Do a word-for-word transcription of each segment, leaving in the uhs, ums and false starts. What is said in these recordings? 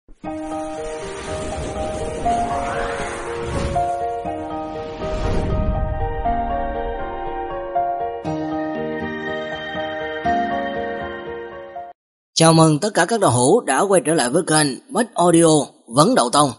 Chào mừng tất cả các đạo hữu đã quay trở lại với kênh Bách Audio Vấn Đậu Tông.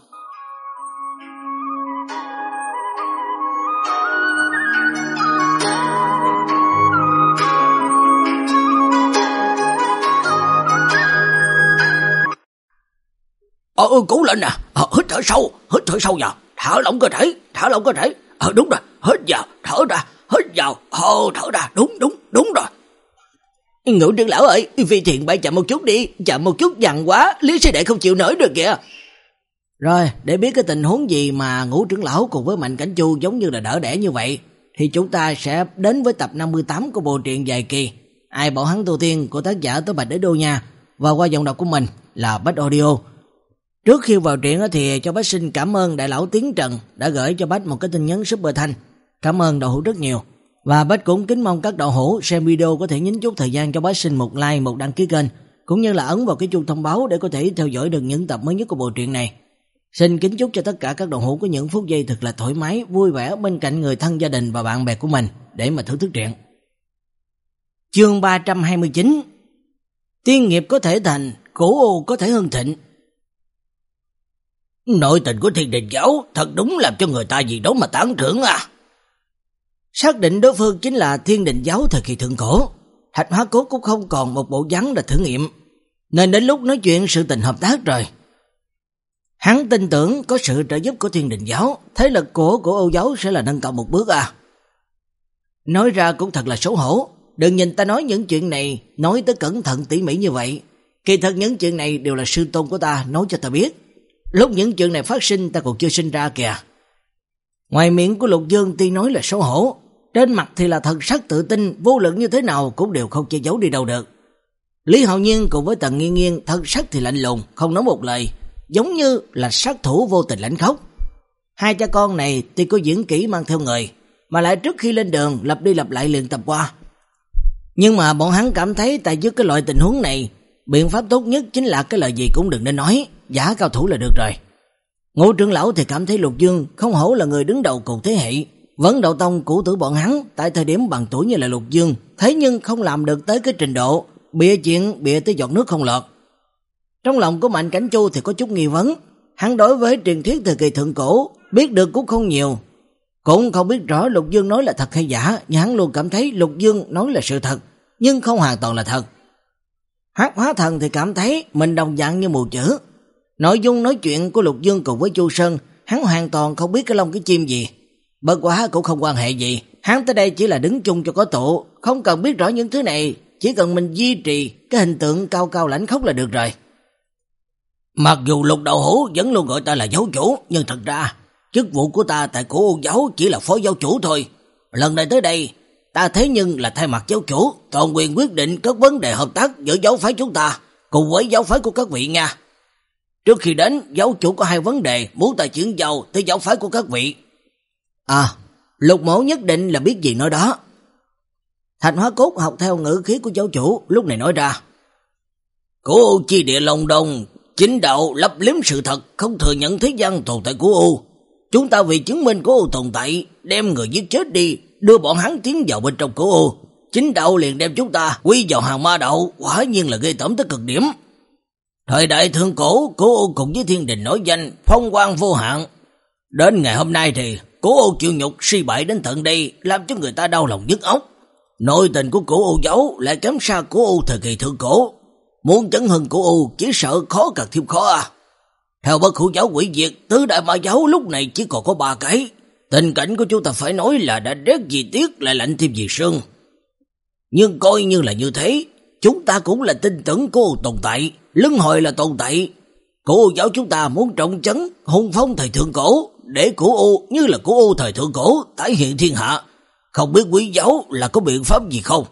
Ờ ừ, cố lên nè, ờ, hít thở sâu, hít thở sâu vào, thở lỏng cơ thể, thở lỏng cơ thể. Ờ đúng rồi, hít vào, thở ra, hít vào, ờ thở ra, đúng đúng đúng rồi. Ngũ trưởng lão ơi, phi thiện bay chậm một chút đi, chậm một chút dằn quá, Lý sư đệ không chịu nổi được kìa. Rồi, để biết cái tình huống gì mà Ngũ trưởng lão cùng với Mạnh Cảnh Chu giống như là đỡ đẻ như vậy, thì chúng ta sẽ đến với tập năm mươi tám của bộ truyện dài kỳ Ai Bảo Hắn Tu Tiên của tác giả Tố Bạch Đế Đô nha, và qua giọng đọc của mình là Bách Audio. Trước khi vào truyện thì cho Bách xin cảm ơn đại lão Tiến Trần đã gửi cho Bách một cái tin nhắn super thanh. Cảm ơn đạo hữu rất nhiều. Và Bách cũng kính mong các đạo hữu xem video có thể nhấn chút thời gian cho Bách xin một like, một đăng ký kênh, cũng như là ấn vào cái chuông thông báo để có thể theo dõi được những tập mới nhất của bộ truyện này. Xin kính chúc cho tất cả các đạo hữu có những phút giây thật là thoải mái, vui vẻ bên cạnh người thân, gia đình và bạn bè của mình để mà thưởng thức truyện. Chương ba trăm hai mươi chín. Tiên nghiệp có thể thành, cổ ô có thể hưng thịnh. Nội tình của Thiên Đình giáo thật đúng làm cho người ta gì đó mà tán thưởng à. Xác định đối phương chính là Thiên Đình giáo thời kỳ thượng cổ, Thạch Hóa Cốt cũng không còn một bộ dáng là thử nghiệm, nên đến lúc nói chuyện sự tình hợp tác rồi. Hắn tin tưởng có sự trợ giúp của Thiên Đình giáo, thế lực của của Âu giáo sẽ là nâng cao một bước à. Nói ra cũng thật là xấu hổ, đừng nhìn ta nói những chuyện này nói tới cẩn thận tỉ mỉ như vậy, kỳ thật những chuyện này đều là sư tôn của ta nói cho ta biết. Lúc những chuyện này phát sinh ta còn chưa sinh ra kìa. Ngoài miệng của Lục Dương tuy nói là xấu hổ, trên mặt thì là thần sắc tự tin, vô luận như thế nào cũng đều không che giấu đi đâu được. Lý Hạo Nhiên cùng với Tần Nghiên Nghiên thần sắc thì lạnh lùng, không nói một lời, giống như là sát thủ vô tình lãnh khóc. Hai cha con này tuy có diễn kỹ mang theo người, mà lại trước khi lên đường lặp đi lặp lại luyện tập qua. Nhưng mà bọn hắn cảm thấy tại dưới cái loại tình huống này, biện pháp tốt nhất chính là cái lời gì cũng đừng nên nói, giả cao thủ là được rồi. Ngũ trưởng lão thì cảm thấy Lục Dương không hổ là người đứng đầu cùng thế hệ, Vấn Đậu Tông cũ tử bọn hắn tại thời điểm bằng tuổi như là Lục Dương, thế nhưng không làm được tới cái trình độ bịa chuyện bịa tới giọt nước không lọt. Trong lòng của Mạnh Cảnh Chu thì có chút nghi vấn, hắn đối với truyền thuyết thời kỳ thượng cổ biết được cũng không nhiều, cũng không biết rõ Lục Dương nói là thật hay giả, nhưng hắn luôn cảm thấy Lục Dương nói là sự thật, nhưng không hoàn toàn là thật. Hắc Hóa Thần thì cảm thấy mình đồng dạng như mù chữ. Nội dung nói chuyện của Lục Dương cùng với Chu Sơn, hắn hoàn toàn không biết cái lông cái chim gì. Bất quá cũng không quan hệ gì, hắn tới đây chỉ là đứng chung cho có tụ, không cần biết rõ những thứ này, chỉ cần mình duy trì cái hình tượng cao cao lãnh khốc là được rồi. Mặc dù Lục đạo hữu vẫn luôn gọi ta là giáo chủ, nhưng thật ra chức vụ của ta tại cổ giáo chỉ là phó giáo chủ thôi. Lần này tới đây, ta thế nhưng là thay mặt giáo chủ, toàn quyền quyết định các vấn đề hợp tác giữa giáo phái chúng ta cùng với giáo phái của các vị nha. Trước khi đến, giáo chủ có hai vấn đề muốn ta chuyển giao tới giáo phái của các vị. À, Lục mẫu nhất định là biết gì nói đó. Thạch Hóa Cốt học theo ngữ khí của giáo chủ, lúc này nói ra. Cổ U chi địa Long Đông, chính đạo lấp liếm sự thật, không thừa nhận thế gian tồn tại của U. Chúng ta vì chứng minh của U tồn tại, đem người giết chết đi, đưa bọn hắn tiến vào bên trong của U. Chính đạo liền đem chúng ta quy vào hàng ma đạo, quả nhiên là ghê tởm tới cực điểm. Thời đại thượng cổ, Cổ U cùng với Thiên Đình nổi danh, phong quang vô hạn. Đến ngày hôm nay thì Cổ U chịu nhục suy bại đến tận đây, làm cho người ta đau lòng nhức óc. Nội tình của Cổ U giáo lại kém xa Cổ U thời kỳ thượng cổ. Muốn chấn hưng Cổ U chỉ sợ khó càng thêm khó à. Theo Bất Hủ giáo hủy diệt, tứ đại ma giáo lúc này chỉ còn có ba cái. Tình cảnh của chúng ta phải nói là đã rét vì tuyết lại lạnh thêm vì sương. Nhưng coi như là như thế, chúng ta cũng là tin tưởng Cổ U tồn tại, lưng hồi là tồn tại. Cổ U giáo chúng ta muốn trọng trấn hùng phong thời thượng cổ, để Cổ U như là Cổ U thời thượng cổ tái hiện thiên hạ. Không biết quý giáo là có biện pháp gì không?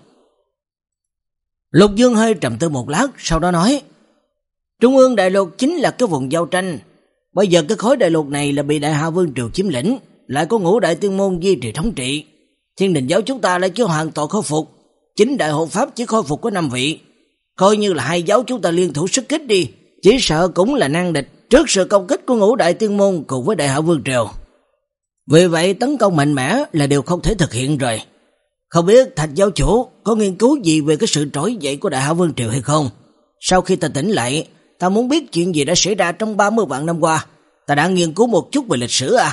Lục Dương hơi trầm tư một lát, sau đó nói. Trung ương đại lục chính là cái vùng giao tranh. Bây giờ cái khối đại lục này là bị Đại Hạ Vương Triều chiếm lĩnh, lại có ngũ đại tiên môn duy trì thống trị. Thiên Đình giáo chúng ta lại chưa hoàn toàn khôi phục, chính đại hộ pháp chỉ khôi phục có năm vị. Coi như là hai giáo chúng ta liên thủ sức kích đi, chỉ sợ cũng là nan địch trước sự công kích của Ngũ Đại Tiên Môn cùng với Đại Hạo Vương Triều. Vì vậy tấn công mạnh mẽ là điều không thể thực hiện rồi. Không biết Thạch giáo chủ có nghiên cứu gì về cái sự trỗi dậy của Đại Hạo Vương Triều hay không? Sau khi ta tỉnh lại, ta muốn biết chuyện gì đã xảy ra trong ba mươi vạn năm qua. Ta đã nghiên cứu một chút về lịch sử à?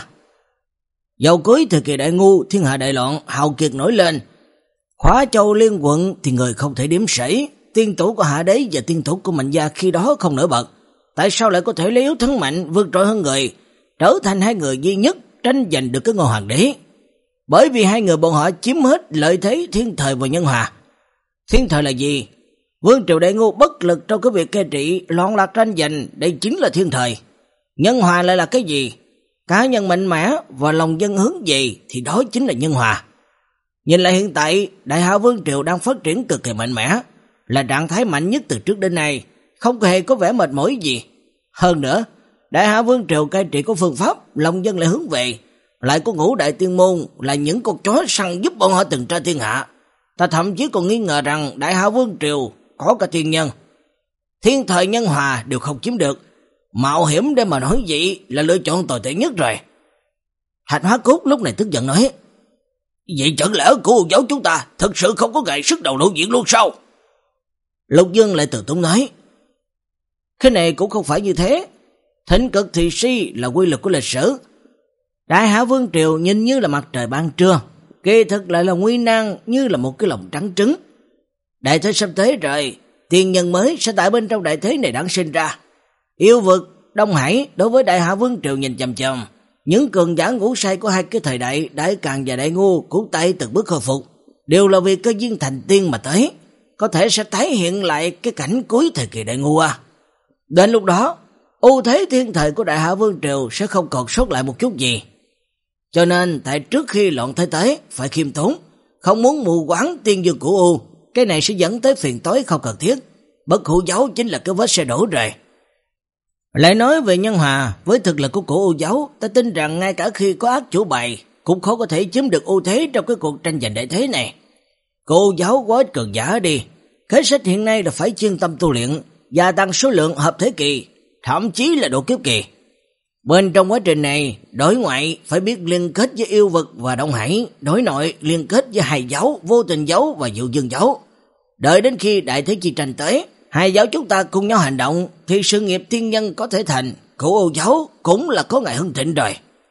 Vào cuối thời kỳ Đại Ngu, thiên hạ đại loạn, hào kiệt nổi lên. Khóa Châu liên quận thì người không thể đếm xuể. Tiên tổ của Hạ Đế và tiên tổ của Mạnh Gia khi đó không nổi bật. Tại sao lại có thể lấy yếu thắng mạnh, vượt trội hơn người, trở thành hai người duy nhất tranh giành được cái ngôi hoàng đế? Bởi vì hai người bọn họ chiếm hết lợi thế thiên thời và nhân hòa. Thiên thời là gì? Vương triều Đại Ngu bất lực trong cái việc cai trị, loạn lạc tranh giành, đây chính là thiên thời. Nhân hòa lại là cái gì? Cá nhân mạnh mẽ và lòng dân hướng về thì đó chính là nhân hòa. Nhìn lại hiện tại, Đại Hạo Vương triều đang phát triển cực kỳ mạnh mẽ, là trạng thái mạnh nhất từ trước đến nay, không hề có vẻ mệt mỏi gì. Hơn nữa, Đại Hạo Vương triều cai trị có phương pháp, lòng dân lại hướng về, lại có Ngũ Đại Tiên Môn là những con chó săn giúp bọn họ từng tra thiên hạ. Ta thậm chí còn nghi ngờ rằng Đại Hạo Vương triều có cả tiên nhân. Thiên thời nhân hòa đều không chiếm được, mạo hiểm để mà nói vậy là lựa chọn tồi tệ nhất rồi. Hạch Hóa Cốt lúc này tức giận nói: vậy chẳng lẽ của giáo chúng ta thật sự không có gài sức đầu lộ diện luôn sao? Lục Dương lại từ tốn nói: cái này cũng không phải như thế. Thịnh cực thì si là quy luật của lịch sử. Đại Hạo Vương triều nhìn như là mặt trời ban trưa, kỳ thực lại là nguy nan như là một cái lồng trắng trứng. Đại thế sắp tới rồi, tiên nhân mới sẽ tại bên trong đại thế này đản sinh ra. Yêu vực, Đông Hải đối với Đại Hạo Vương triều nhìn chằm chằm, những cường giả ngũ sai của hai cái thời đại Đại Càn và Đại Ngu cũng tay từng bước khôi phục, đều là vì cơ duyên thành tiên mà tới, có thể sẽ tái hiện lại cái cảnh cuối thời kỳ Đại Ngu à. Đến lúc đó, ưu thế thiên thời của Đại Hạo Vương triều sẽ không còn sót lại một chút gì. Cho nên tại trước khi loạn thế tới phải khiêm tốn, không muốn mù quáng tiên dương của U, cái này sẽ dẫn tới phiền toái không cần thiết. Bất hủ giáo chính là cái vết xe đổ rồi. Lại nói về nhân hòa, với thực lực của cổ U giáo, ta tin rằng ngay cả khi có ác chủ bài cũng khó có thể chiếm được ưu thế trong cái cuộc tranh giành đại thế này. Cổ U giáo quá ít cường giả đi, kế sách hiện nay là phải chuyên tâm tu luyện, gia tăng số lượng hợp thế kỳ, thậm chí là độ kiếp kỳ. Bên trong quá trình này, đối ngoại phải biết liên kết với yêu vực và Đông Hải, đối nội liên kết với hai giáo, Vô Tình giáo và Dụ Dương giáo. Đợi đến khi đại thế chi tranh tới, hai giáo chúng ta cùng nhau hành động thì sự nghiệp tiên nhân có thể thành, của Âu giáo cũng là có ngày hưng thịnh rồi.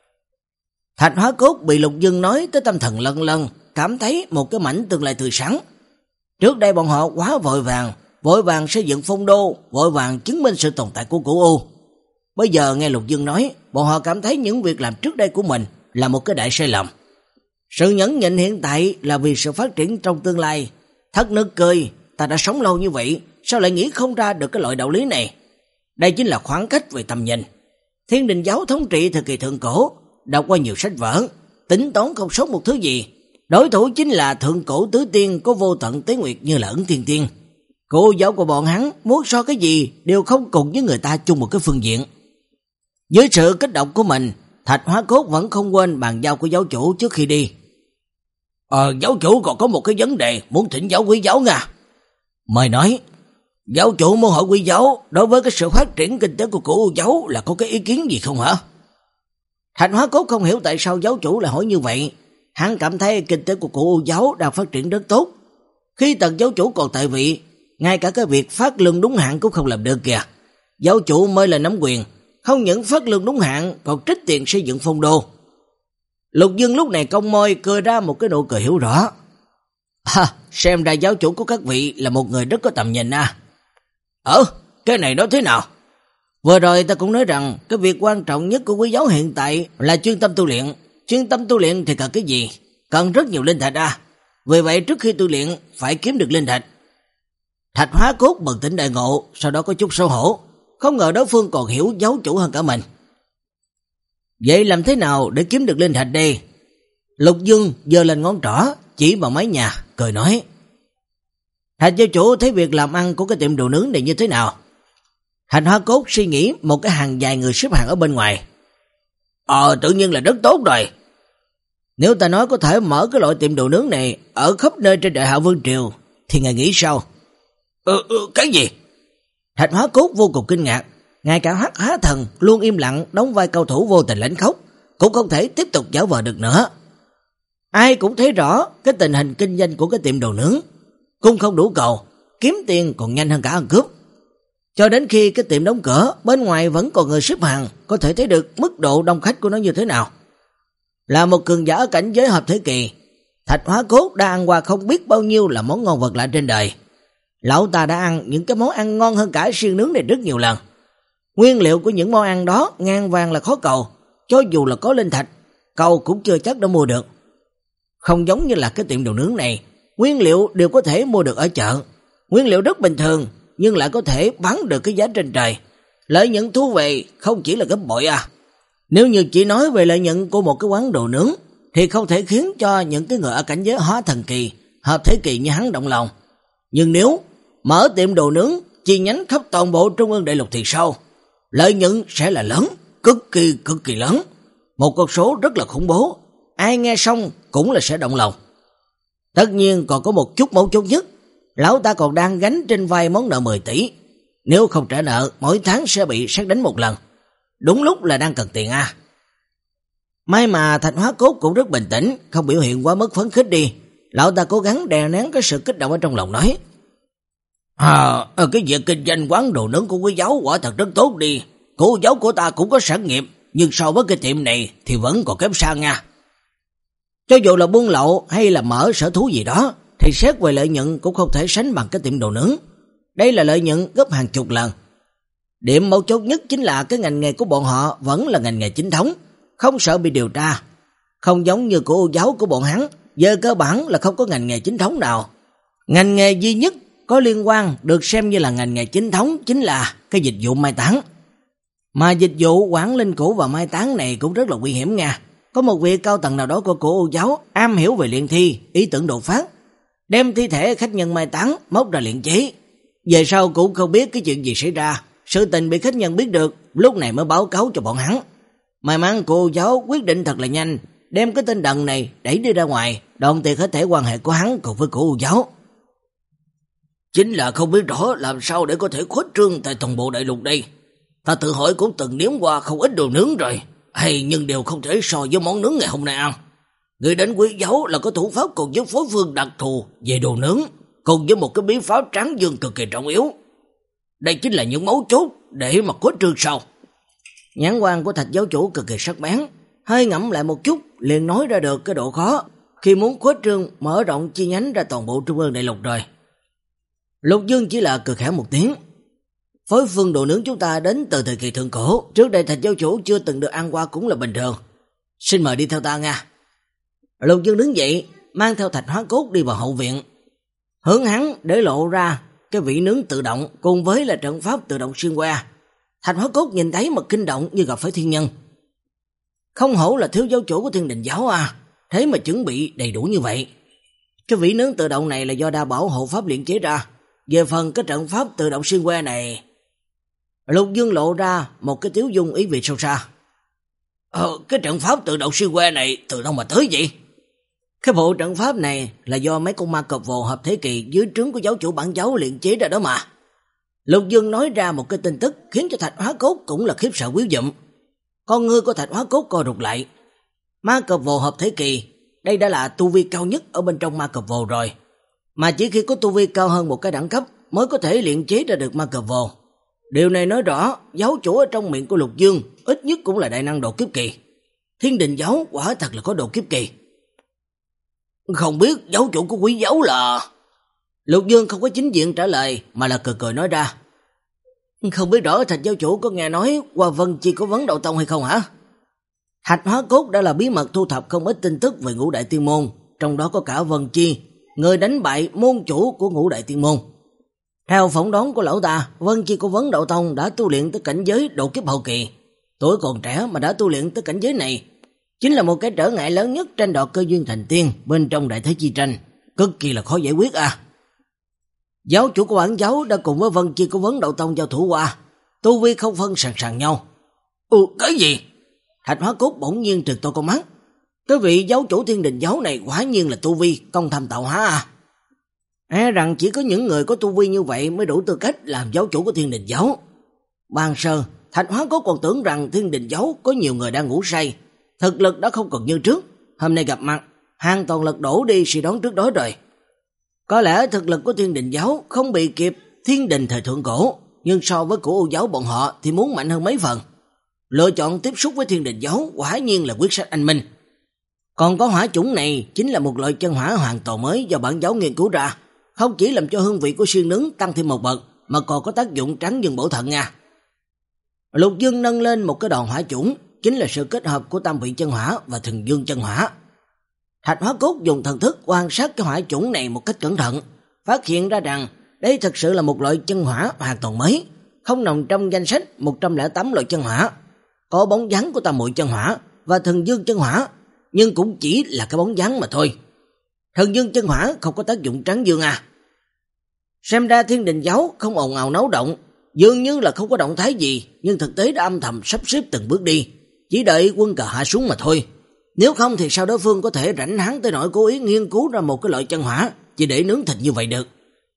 Thạch Hóa Cốt bị Lục Dương nói tới tâm thần lân lân, cảm thấy một cái mảnh tương lai tươi sáng. Trước đây bọn họ quá vội vàng, vội vàng xây dựng phong đô, vội vàng chứng minh sự tồn tại của Cửu U. Bây giờ nghe Lục Dương nói, bọn họ cảm thấy những việc làm trước đây của mình là một cái đại sai lầm. Sự nhẫn nhịn hiện tại là vì sự phát triển trong tương lai. Thất nực cười, ta đã sống lâu như vậy, sao lại nghĩ không ra được cái loại đạo lý này? Đây chính là khoảng cách về tầm nhìn. Thiên Đình giáo thống trị thời kỳ thượng cổ, đọc qua nhiều sách vở, tính toán không sót một thứ gì. Đối thủ chính là thượng cổ tứ tiên có vô tận tế nguyệt như là Ẩn Tiên Tiên. Cô giáo của bọn hắn muốn so cái gì đều không cùng với người ta chung một cái phương diện. Dưới sự kích động của mình, Thạch Hóa Cốt vẫn không quên bàn giao của giáo chủ trước khi đi. Ờ, giáo chủ còn có một cái vấn đề muốn thỉnh giáo quý giáo nha. Mời nói. Giáo chủ muốn hỏi quý giáo, đối với cái sự phát triển kinh tế của cổ giáo là có cái ý kiến gì không hả? Thạch Hóa Cốt không hiểu tại sao giáo chủ lại hỏi như vậy. Hắn cảm thấy kinh tế của cổ giáo đang phát triển rất tốt. Khi tần giáo chủ còn tại vị, ngay cả cái việc phát lương đúng hạn cũng không làm được kìa. Giáo chủ mới là nắm quyền, không những phát lương đúng hạn còn trích tiền xây dựng phong đô. Lục Dương lúc này cong môi cười ra một cái nụ cười hiểu rõ. À, xem ra giáo chủ của các vị là một người rất có tầm nhìn à. Ờ, cái này nói thế nào? Vừa rồi ta cũng nói rằng cái việc quan trọng nhất của quý giáo hiện tại là chuyên tâm tu luyện. Chuyên tâm tu luyện thì cần cái gì? Cần rất nhiều linh thạch à. Vì vậy trước khi tu luyện phải kiếm được linh thạch. Thạch Hóa Cốt bừng tỉnh đại ngộ, sau đó có chút xấu hổ. Không ngờ đối phương còn hiểu giáo chủ hơn cả mình. Vậy làm thế nào để kiếm được linh thạch đây? Lục Dương giơ lên ngón trỏ chỉ vào mái nhà, cười nói. Thạch giáo chủ thấy việc làm ăn của cái tiệm đồ nướng này như thế nào? Thạch Hóa Cốt suy nghĩ một cái hàng dài người xếp hàng ở bên ngoài. Ờ, tự nhiên là rất tốt rồi. Nếu ta nói có thể mở cái loại tiệm đồ nướng này ở khắp nơi trên Đại Hạo Vương triều thì ngài nghĩ sao? Ừ, ừ, cái gì? Thạch Hóa Cốt vô cùng kinh ngạc. ngay cả Hắc Há Thần luôn im lặng đóng vai cầu thủ vô tình lãnh khốc cũng không thể tiếp tục giả vờ được nữa. Ai cũng thấy rõ cái tình hình kinh doanh của cái tiệm đồ nướng, cung không đủ cầu, kiếm tiền còn nhanh hơn cả ăn cướp. Cho đến khi cái tiệm đóng cửa, bên ngoài vẫn còn người xếp hàng, có thể thấy được mức độ đông khách của nó như thế nào. Là một cường giả ở cảnh giới hợp thế kỳ, Thạch Hóa Cốt đã ăn qua không biết bao nhiêu là món ngon vật lạ trên đời. Lão ta đã ăn những cái món ăn ngon hơn cả xiên nướng này rất nhiều lần. Nguyên liệu của những món ăn đó ngang vàng là khó cầu, cho dù là có linh thạch, cầu cũng chưa chắc đã mua được. Không giống như là cái tiệm đồ nướng này, nguyên liệu đều có thể mua được ở chợ. Nguyên liệu rất bình thường, nhưng lại có thể bán được cái giá trên trời. Lợi nhuận thu về không chỉ là gấp bội à. Nếu như chỉ nói về lợi nhuận của một cái quán đồ nướng, thì không thể khiến cho những cái người ở cảnh giới hóa thần kỳ, hợp thế kỳ như hắn động lòng. Nhưng nếu mở tiệm đồ nướng chi nhánh khắp toàn bộ Trung ương đại lục thì sao? Lợi nhuận sẽ là lớn, cực kỳ cực kỳ lớn. Một con số rất là khủng bố, ai nghe xong cũng là sẽ động lòng. Tất nhiên còn có một chút mấu chốt nhất, lão ta còn đang gánh trên vai món nợ mười tỷ. Nếu không trả nợ, mỗi tháng sẽ bị xét đánh một lần. Đúng lúc là đang cần tiền à. May mà Thạch Hóa Cốt cũng rất bình tĩnh, không biểu hiện quá mất phấn khích đi. Lão ta cố gắng đè nén cái sự kích động ở trong lòng nói: À, cái việc kinh doanh quán đồ nướng của quý giáo quả thật rất tốt đi. Cô giáo của ta cũng có sản nghiệp, nhưng so với cái tiệm này thì vẫn còn kém xa nha. Cho dù là buôn lậu hay là mở sở thú gì đó, thì xét về lợi nhuận cũng không thể sánh bằng cái tiệm đồ nướng. Đây là lợi nhuận gấp hàng chục lần. Điểm mấu chốt nhất chính là cái ngành nghề của bọn họ vẫn là ngành nghề chính thống, không sợ bị điều tra. Không giống như của ô giáo của bọn hắn, về cơ bản là không có ngành nghề chính thống nào. Ngành nghề duy nhất có liên quan được xem như là ngành nghề chính thống chính là cái dịch vụ mai táng. Mà dịch vụ quản linh cữu và mai táng này cũng rất là nguy hiểm nha. Có một vị cao tầng nào đó của cổ ô giáo am hiểu về luyện thi, ý tưởng đột phát, đem thi thể khách nhân mai táng móc ra luyện chế. Về sau cũng không biết cái chuyện gì xảy ra, sự tình bị khách nhân biết được, lúc này mới báo cáo cho bọn hắn. May mắn cô giáo quyết định thật là nhanh, đem cái tên đần này đẩy đi ra ngoài, đồng tiền hết thể quan hệ của hắn cùng với cô giáo. Chính là không biết rõ làm sao để có thể khuếch trương tại toàn bộ đại lục đây. Ta tự hỏi cũng từng nếm qua không ít đồ nướng rồi, hay nhưng đều không thể so với món nướng ngày hôm nay ăn. Người đến quý giáo là có thủ pháp cùng với phối phương đặc thù về đồ nướng, cùng với một cái bí pháp tráng dương cực kỳ trọng yếu. Đây chính là những mấu chốt để mà khuếch trương sau. Nhãn quan của Thạch giáo chủ cực kỳ sắc bén, hơi ngẫm lại một chút liền nói ra được cái độ khó khi muốn khuếch trương mở rộng chi nhánh ra toàn bộ Trung ương đại lục rồi. Lục Dương chỉ là cười khẽ một tiếng. Phối phương đồ nướng chúng ta đến từ thời kỳ thượng cổ, trước đây Thạch giáo chủ chưa từng được ăn qua cũng là bình thường. Xin mời đi theo ta nha. Lục Dương đứng dậy, mang theo Thạch Hóa Cốt đi vào hậu viện. Hướng hắn để lộ ra cái vị nướng tự động cùng với là trận pháp tự động xuyên qua. Thạch Hóa Cốt nhìn thấy mà kinh động như gặp phải thiên nhân. Không hổ là thiếu giáo chủ của Thiên Đình giáo à, thế mà chuẩn bị đầy đủ như vậy. Cái vị nướng tự động này là do đa bảo hộ pháp luyện chế ra. Về phần cái trận pháp tự động xuyên qua này, Lục Dương lộ ra một cái tiếu dung ý vị sâu xa. Ờ, cái trận pháp tự động xuyên qua này từ đâu mà tới vậy? Cái bộ trận pháp này là do mấy con ma cọp vồ hợp thế kỳ dưới trướng của giáo chủ bản giáo luyện chế ra đó mà. Lục Dương nói ra một cái tin tức khiến cho Thạch Hóa Cốt cũng là khiếp sợ quý dụm. Con ngươi của Thạch Hóa Cốt co rụt lại. Ma cọp vồ hợp thế kỳ, đây đã là tu vi cao nhất ở bên trong ma cọp vồ rồi. Mà chỉ khi có tu vi cao hơn một cái đẳng cấp mới có thể luyện chế ra được ma cọp vồ. Điều này nói rõ giáo chủ ở trong miệng của Lục Dương ít nhất cũng là đại năng độ kiếp kỳ. Thiên Đình giáo quả thật là có độ kiếp kỳ. Không biết giáo chủ của quý giáo là... Lục Dương không có chính diện trả lời mà là cười cười nói ra. Không biết rõ Thạch giáo chủ có nghe nói qua Vân Chi có vấn Đạo Tông hay không hả? Thạch Hóa Cốt đã là bí mật thu thập không ít tin tức về Ngũ Đại Tiên Môn, trong đó có cả Vân Chi, người đánh bại môn chủ của Ngũ Đại Tiên Môn. Theo phỏng đoán của lão ta, Vân Chi của Vấn Đạo Tông đã tu luyện tới cảnh giới độ kiếp hậu kỳ. Tuổi còn trẻ mà đã tu luyện tới cảnh giới này, chính là một cái trở ngại lớn nhất tranh đoạt cơ duyên thành tiên bên trong đại thế chi tranh, cực kỳ là khó giải quyết à. Giáo chủ của bản giáo đã cùng với Vân Chi của Vấn Đạo Tông giao thủ qua, tu vi không phân sàn sàn nhau. Ừ, cái gì? Thạch Hóa Cốt bỗng nhiên trừng to con mắt. Cái vị giáo chủ Thiên Đình giáo này quả nhiên là tu vi công tham tạo hóa à. E rằng chỉ có những người có tu vi như vậy mới đủ tư cách làm giáo chủ của Thiên Đình giáo. Ban sơ, Thạch Hóa Cốt còn tưởng rằng Thiên Đình Giáo có nhiều người đang ngủ say, thực lực đã không còn như trước, hôm nay gặp mặt, hoàn toàn lật đổ đi suy đoán trước đó rồi. Có lẽ thực lực của Thiên Đình Giáo không bị kịp Thiên Đình thời thượng cổ, nhưng so với của Ô Giáo bọn họ thì muốn mạnh hơn mấy phần. Lựa chọn tiếp xúc với Thiên Đình Giáo quả nhiên là quyết sách anh minh. Còn có hỏa chủng này chính là một loại chân hỏa hoàn toàn mới do bản giáo nghiên cứu ra, không chỉ làm cho hương vị của xiên nướng tăng thêm một bậc, mà còn có tác dụng trắng dương bổ thận nha. Lục Dương nâng lên một cái đòn hỏa chủng, chính là sự kết hợp của tam vị chân hỏa và thần dương chân hỏa. Thạch Hóa Cốt dùng thần thức quan sát cái hỏa chủng này một cách cẩn thận, phát hiện ra rằng đây thật sự là một loại chân hỏa hoàn toàn mới, không nằm trong danh sách một trăm lẻ tám loại chân hỏa. Có bóng dáng của tam muội chân hỏa và thần dương chân hỏa, nhưng cũng chỉ là cái bóng dáng mà thôi. Thần dương chân hỏa không có tác dụng trắng dương à. Xem ra Thiên Đình Giáo không ồn ào náo động, dường như là không có động thái gì, nhưng thực tế đã âm thầm sắp xếp từng bước đi, chỉ đợi quân cờ hạ xuống mà thôi. Nếu không thì sao đối phương có thể rảnh háng tới nỗi cố ý nghiên cứu ra một cái loại chân hỏa chỉ để nướng thịt như vậy được.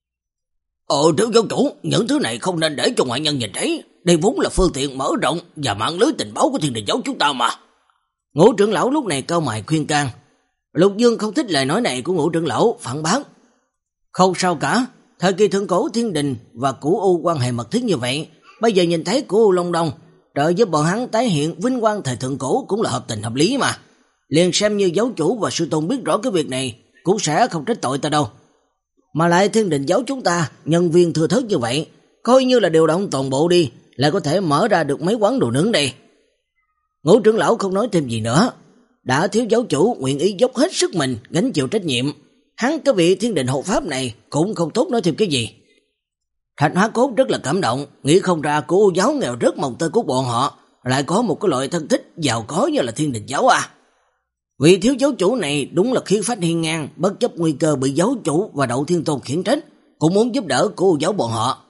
Ồ, thiếu giáo chủ, những thứ này không nên để cho ngoại nhân nhìn thấy, đây vốn là phương tiện mở rộng và mạng lưới tình báo của Thiên Đình Giáo chúng ta mà. Ngũ trưởng lão lúc này cau mày khuyên can. Lục Dương không thích lời nói này của ngũ trưởng lão, phản bác. Không sao cả, thời kỳ thượng cổ Thiên Đình và Cửu U quan hệ mật thiết như vậy, bây giờ nhìn thấy Cửu U Long Đông trợ giúp bọn hắn tái hiện vinh quang thời thượng cổ cũng là hợp tình hợp lý mà. Liền xem như giáo chủ và sư tôn biết rõ cái việc này cũng sẽ không trách tội ta đâu. Mà lại Thiên Đình Giáo chúng ta nhân viên thừa thớt như vậy, coi như là điều động toàn bộ đi, lại có thể mở ra được mấy quán đồ nướng đây. Ngũ trưởng lão không nói thêm gì nữa, đã thiếu giáo chủ nguyện ý dốc hết sức mình gánh chịu trách nhiệm, hắn cái vị Thiên Đình hộ pháp này cũng không tốt nói thêm cái gì. Thạch Hóa Cốt rất là cảm động, nghĩ không ra của Ô Giáo nghèo rất mồng tơi của bọn họ lại có một cái loại thân thích giàu có như là Thiên Đình Giáo à. Vị thiếu giáo chủ này đúng là khí phách hiên ngang, bất chấp nguy cơ bị giáo chủ và Đậu Thiên Tôn khiển trách, cũng muốn giúp đỡ của Ô Giáo bọn họ.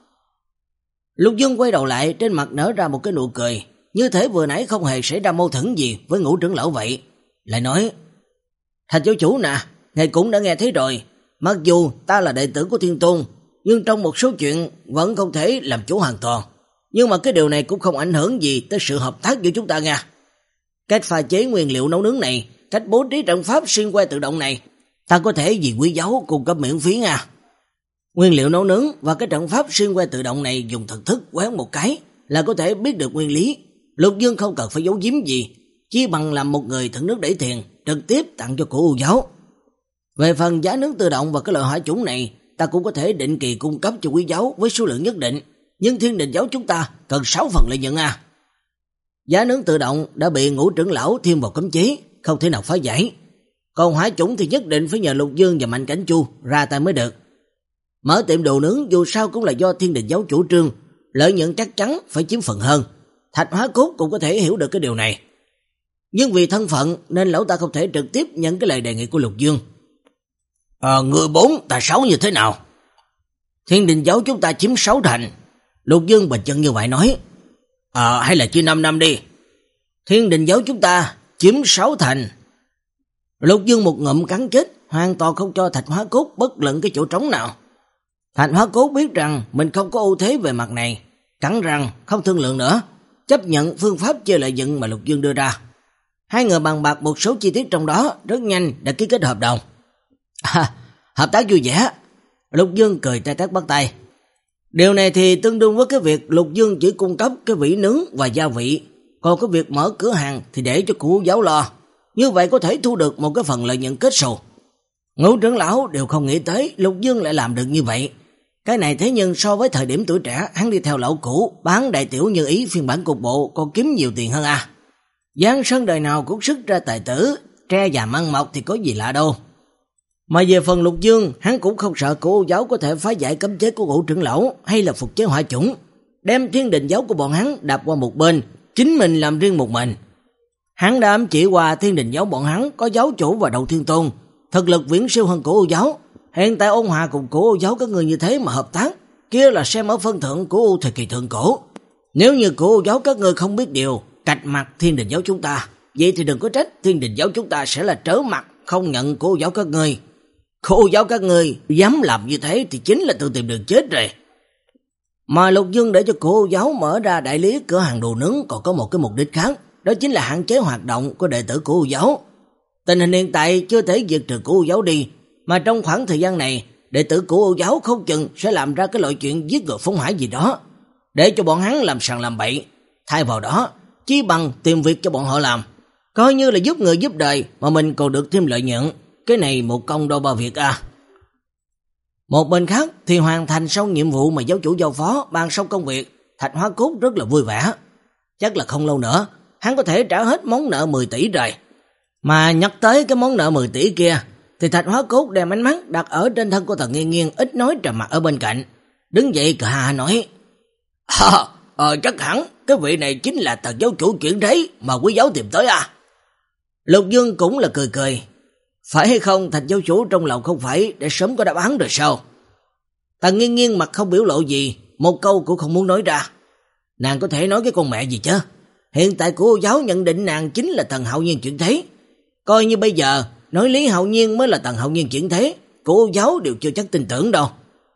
Lục Dương quay đầu lại, trên mặt nở ra một cái nụ cười, như thể vừa nãy không hề xảy ra mâu thuẫn gì với ngũ trưởng lão vậy. Lại nói, Thạch giáo chủ nè, ngài cũng đã nghe thấy rồi, mặc dù ta là đệ tử của Thiên Tôn, nhưng trong một số chuyện vẫn không thể làm chủ hoàn toàn. Nhưng mà cái điều này cũng không ảnh hưởng gì tới sự hợp tác giữa chúng ta nha. Cách pha chế nguyên liệu nấu nướng này, cách bố trí trận pháp xuyên qua tự động này, ta có thể vì quý giáo cung cấp miễn phí nha. Nguyên liệu nấu nướng và cái trận pháp xuyên qua tự động này dùng thần thức quét một cái là có thể biết được nguyên lý. Lục Dương không cần phải giấu giếm gì, chỉ bằng làm một người thưởng nước đẩy tiền, trực tiếp tặng cho của Ô Giáo. Về phần giá nướng tự động và cái loại hỏa chủng này, ta cũng có thể định kỳ cung cấp cho quý giáo với số lượng nhất định, nhưng Thiên Đình Giáo chúng ta cần sáu phần lợi nhuận à. Giá nướng tự động đã bị ngũ trưởng lão thêm vào cấm chế, không thể nào phá giải. Còn hỏa chủng thì nhất định phải nhờ Lục Dương và Mạnh Cảnh Chu ra tay mới được. Mở tiệm đồ nướng dù sao cũng là do Thiên Đình Giáo chủ trương, lợi nhuận chắc chắn phải chiếm phần hơn. Thạch Hóa Cốt cũng có thể hiểu được cái điều này. Nhưng vì thân phận nên lão ta không thể trực tiếp nhận cái lời đề nghị của Lục Dương. À, người bốn, ta sáu như thế nào? Thiên Đình Giáo chúng ta chiếm sáu thành. Lục Dương bình chân như vậy nói. À, hay là chia năm năm đi. Thiên Đình Giáo chúng ta chiếm sáu thành. Lục Dương một ngụm cắn chết, hoàn toàn không cho Thạch Hóa Cốt bất luận cái chỗ trống nào. Thạch Hóa Cốt biết rằng mình không có ưu thế về mặt này, cắn răng không thương lượng nữa, chấp nhận phương pháp chia lợi nhuận mà Lục Dương đưa ra. Hai người bàn bạc một số chi tiết trong đó, rất nhanh đã ký kết hợp đồng. À, hợp tác vui vẻ. Lục Dương cười tay tát bắt tay. Điều này thì tương đương với cái việc Lục Dương chỉ cung cấp cái vỉ nướng và gia vị, còn cái việc mở cửa hàng thì để cho Cửu Giáo lo. Như vậy có thể thu được một cái phần lợi nhuận kết xù. Ngũ trưởng lão đều không nghĩ tới Lục Dương lại làm được như vậy. Cái này thế nhưng so với thời điểm tuổi trẻ, hắn đi theo lão cũ bán đại tiểu như ý phiên bản cục bộ còn kiếm nhiều tiền hơn à. Giang sơn đời nào cũng sức ra tài tử, tre già măng mọc thì có gì lạ đâu. Mà về phần Lục Dương, hắn cũng không sợ Cửu Giáo có thể phá giải cấm chế của ngũ trưởng lão hay là phục chế hỏa chủng, đem Thiên Đình Giáo của bọn hắn đạp qua một bên, chính mình làm riêng một mình. Hắn đã ám chỉ qua Thiên Đình Giáo bọn hắn có giáo chủ và Đậu Thiên Tôn, thực lực viễn siêu hơn Cửu Giáo. Hiện tại Ôn Hòa cùng Cửu Giáo các người như thế mà hợp tác, kia là xem ở phân thượng của thời kỳ thượng cổ. Nếu như Cửu Giáo các người không biết điều, cạch mặt Thiên Đình Giáo chúng ta, vậy thì đừng có trách Thiên Đình Giáo chúng ta sẽ là trở mặt không nhận Cửu Giáo các người. Cửu Giáo các người dám làm như thế thì chính là tự tìm đường chết rồi. Mà Lục Dương để cho cô giáo mở ra đại lý cửa hàng đồ nướng còn có một cái mục đích khác, đó chính là hạn chế hoạt động của đệ tử của cô giáo. Tình hình hiện tại chưa thể diệt trừ cô giáo đi, mà trong khoảng thời gian này, đệ tử của cô giáo không chừng sẽ làm ra cái loại chuyện giết người phóng hỏa gì đó, để cho bọn hắn làm sằng làm bậy. Thay vào đó, chỉ bằng tìm việc cho bọn họ làm, coi như là giúp người giúp đời mà mình còn được thêm lợi nhuận. Cái này một công đôi ba việc à. Một bên khác thì hoàn thành xong nhiệm vụ mà giáo chủ giao phó, ban xong công việc, Thạch Hóa Cốt rất là vui vẻ. Chắc là không lâu nữa, hắn có thể trả hết món nợ mười tỷ rồi. Mà nhắc tới cái món nợ mười tỷ kia, thì Thạch Hóa Cốt đem ánh mắt đặt ở trên thân của Tần Nghiên Nghiên, ít nói trầm mặt ở bên cạnh. Đứng dậy cờ hà nói, à, à, chắc hẳn cái vị này chính là Tần giáo chủ chuyển thế mà quý giáo tìm tới à. Lục Dương cũng là cười cười, phải hay không Thạch giáo chủ trong lòng không phải để sớm có đáp án rồi sao? Tần Nghiên Nghiên mặt không biểu lộ gì, một câu cũng không muốn nói ra. Nàng có thể nói cái con mẹ gì chứ? Hiện tại của cô giáo nhận định nàng chính là Tần Hạo Nhiên chuyển thế. Coi như bây giờ nói Lý Hạo Nhiên mới là Tần Hạo Nhiên chuyển thế, cô giáo đều chưa chắc tin tưởng đâu.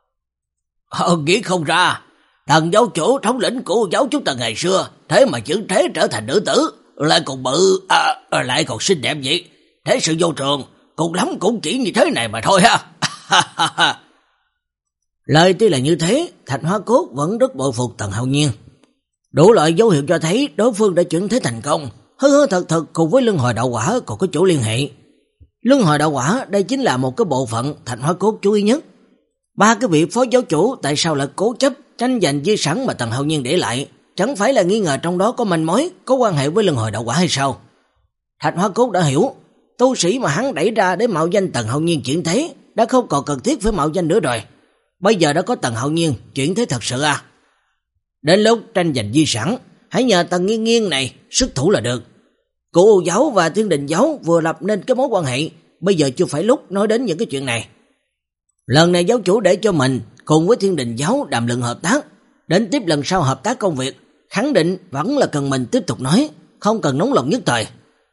Ờ, nghĩ không ra, Tần giáo chủ thống lĩnh của cô giáo chúng ta ngày xưa, thế mà chuyển thế trở thành nữ tử, lại còn bự, à, lại còn xinh đẹp vậy. Thế sự vô trường, cùng lắm cũng chỉ như thế này mà thôi ha. Lời tuy là như thế, Thạch Hóa Cốt vẫn rất bội phục Tần Hạo Nhiên. Đủ loại dấu hiệu cho thấy đối phương đã chuyển thế thành công, hư hư thật thật cùng với luân hồi đạo quả còn có chỗ liên hệ. Luân hồi đạo quả đây chính là một cái bộ phận Thạch Hóa Cốt chú ý nhất. Ba cái vị phó giáo chủ tại sao lại cố chấp tranh giành di sản mà Tần Hạo Nhiên để lại, chẳng phải là nghi ngờ trong đó có manh mối, có quan hệ với luân hồi đạo quả hay sao? Thạch Hóa Cốt đã hiểu, tu sĩ mà hắn đẩy ra để mạo danh Tần Hạo Nhiên chuyển thế đã không còn cần thiết phải mạo danh nữa rồi. Bây giờ đã có Tần Hạo Nhiên chuyển thế thật sự à? Đến lúc tranh giành di sản, hãy nhờ Tần Nghiên Nghiên này xuất thủ là được. Cụ giáo và Thiên Đình giáo vừa lập nên cái mối quan hệ, bây giờ chưa phải lúc nói đến những cái chuyện này. Lần này giáo chủ để cho mình cùng với Thiên Đình giáo đàm luận hợp tác, đến tiếp lần sau hợp tác công việc, khẳng định vẫn là cần mình tiếp tục nói, không cần nóng lòng nhất thời.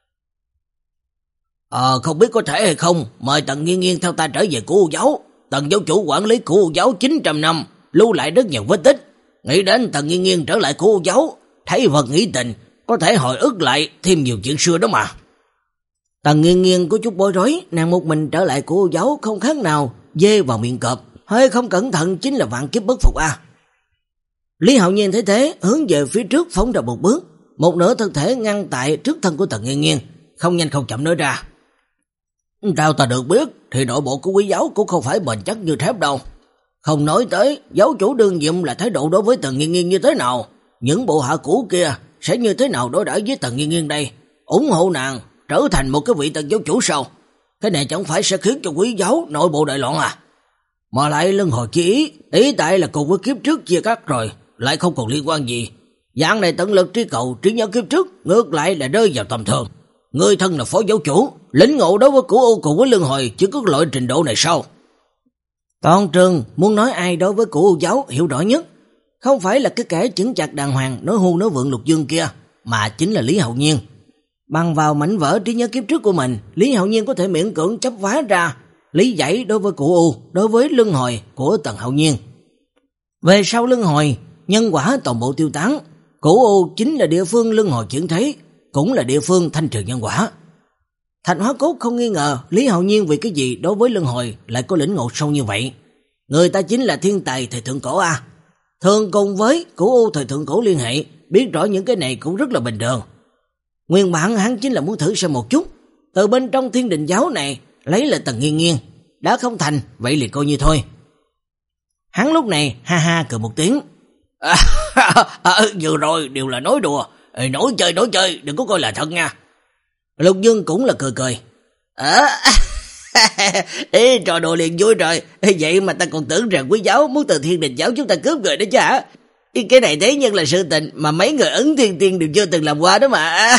Ờ, không biết có thể hay không, mời Tần Nghiên Nghiên theo ta trở về Cụ giáo. Tần giáo chủ quản lý Cụ giáo chín trăm năm, lưu lại rất nhiều vết tích. Nghĩ đến Tần Nghiên Nghiên trở lại Cụ giáo, thấy vật nghĩ tình, có thể hồi ức lại thêm nhiều chuyện xưa đó mà. Tần Nghiên Nghiên có chút bối rối, nàng một mình trở lại Cụ giáo không khác nào dê vào miệng cọp, hơi không cẩn thận chính là vạn kiếp bất phục a. À. Lý Hạo Nhiên thấy thế, hướng về phía trước phóng ra một bước, một nửa thân thể ngăn tại trước thân của Tần Nghiên Nghiên, không nhanh không chậm nói ra. Theo ta được biết, thì nội bộ của quý giáo cũng không phải bền chắc như thép đâu. Không nói tới giáo chủ đương nhiệm là thái độ đối với Tần Nghiên Nghiên như thế nào, những bộ hạ cũ kia sẽ như thế nào đối đãi với Tần Nghiên Nghiên đây, ủng hộ nàng trở thành một cái vị Tần giáo chủ sao? Cái này chẳng phải sẽ khiến cho quý giáo nội bộ đại loạn à? Mà lại luân hồi chi ý, ý tại là cùng với kiếp trước chia cắt rồi, lại không còn liên quan gì. Dạng này tận lực trí cầu trí nhớ kiếp trước, ngược lại là rơi vào tầm thường. Ngươi thân là phó giáo chủ, lĩnh ngộ đối với cửu u cùng với luân hồi chỉ có loại trình độ này sao? Toàn trường muốn nói ai đối với cửu u giáo hiểu rõ nhất, không phải là cái kẻ chứng chặt đàng hoàng nói hưu nói vượng Lục Dương kia, mà chính là Lý Hạo Nhiên. Bằng vào mảnh vỡ trí nhớ kiếp trước của mình, Lý Hạo Nhiên có thể miễn cưỡng chấp vá ra lý giải đối với cửu u, đối với luân hồi của Tần Hạo Nhiên. Về sau luân hồi, nhân quả toàn bộ tiêu tán, cửu u chính là địa phương luân hồi chuyển thế, cũng là địa phương thanh trừ nhân quả. Thạch Hóa Cốt không nghi ngờ Lý Hạo Nhiên vì cái gì đối với luân hồi lại có lĩnh ngộ sâu như vậy. Người ta chính là thiên tài thời thượng cổ a. Thường cùng với cửu u thời thượng cổ liên hệ, biết rõ những cái này cũng rất là bình thường. Nguyên bản hắn chính là muốn thử xem một chút, từ bên trong Thiên Đình giáo này lấy lại Tần Nghiên Nghiên, đã không thành vậy thì coi như thôi. Hắn lúc này ha ha cười một tiếng. À, à, vừa rồi đều là nói đùa, nói chơi nói chơi, đừng có coi là thật nha. Lục Dương cũng là cười cười. À, ê, trò đùa liền vui rồi, vậy mà ta còn tưởng rằng quý giáo muốn từ Thiên Đình giáo chúng ta cướp người đó chứ hả? Cái này thế nhưng là sự tình mà mấy người Ấn Thiên Tiên đều chưa từng làm qua đó mà.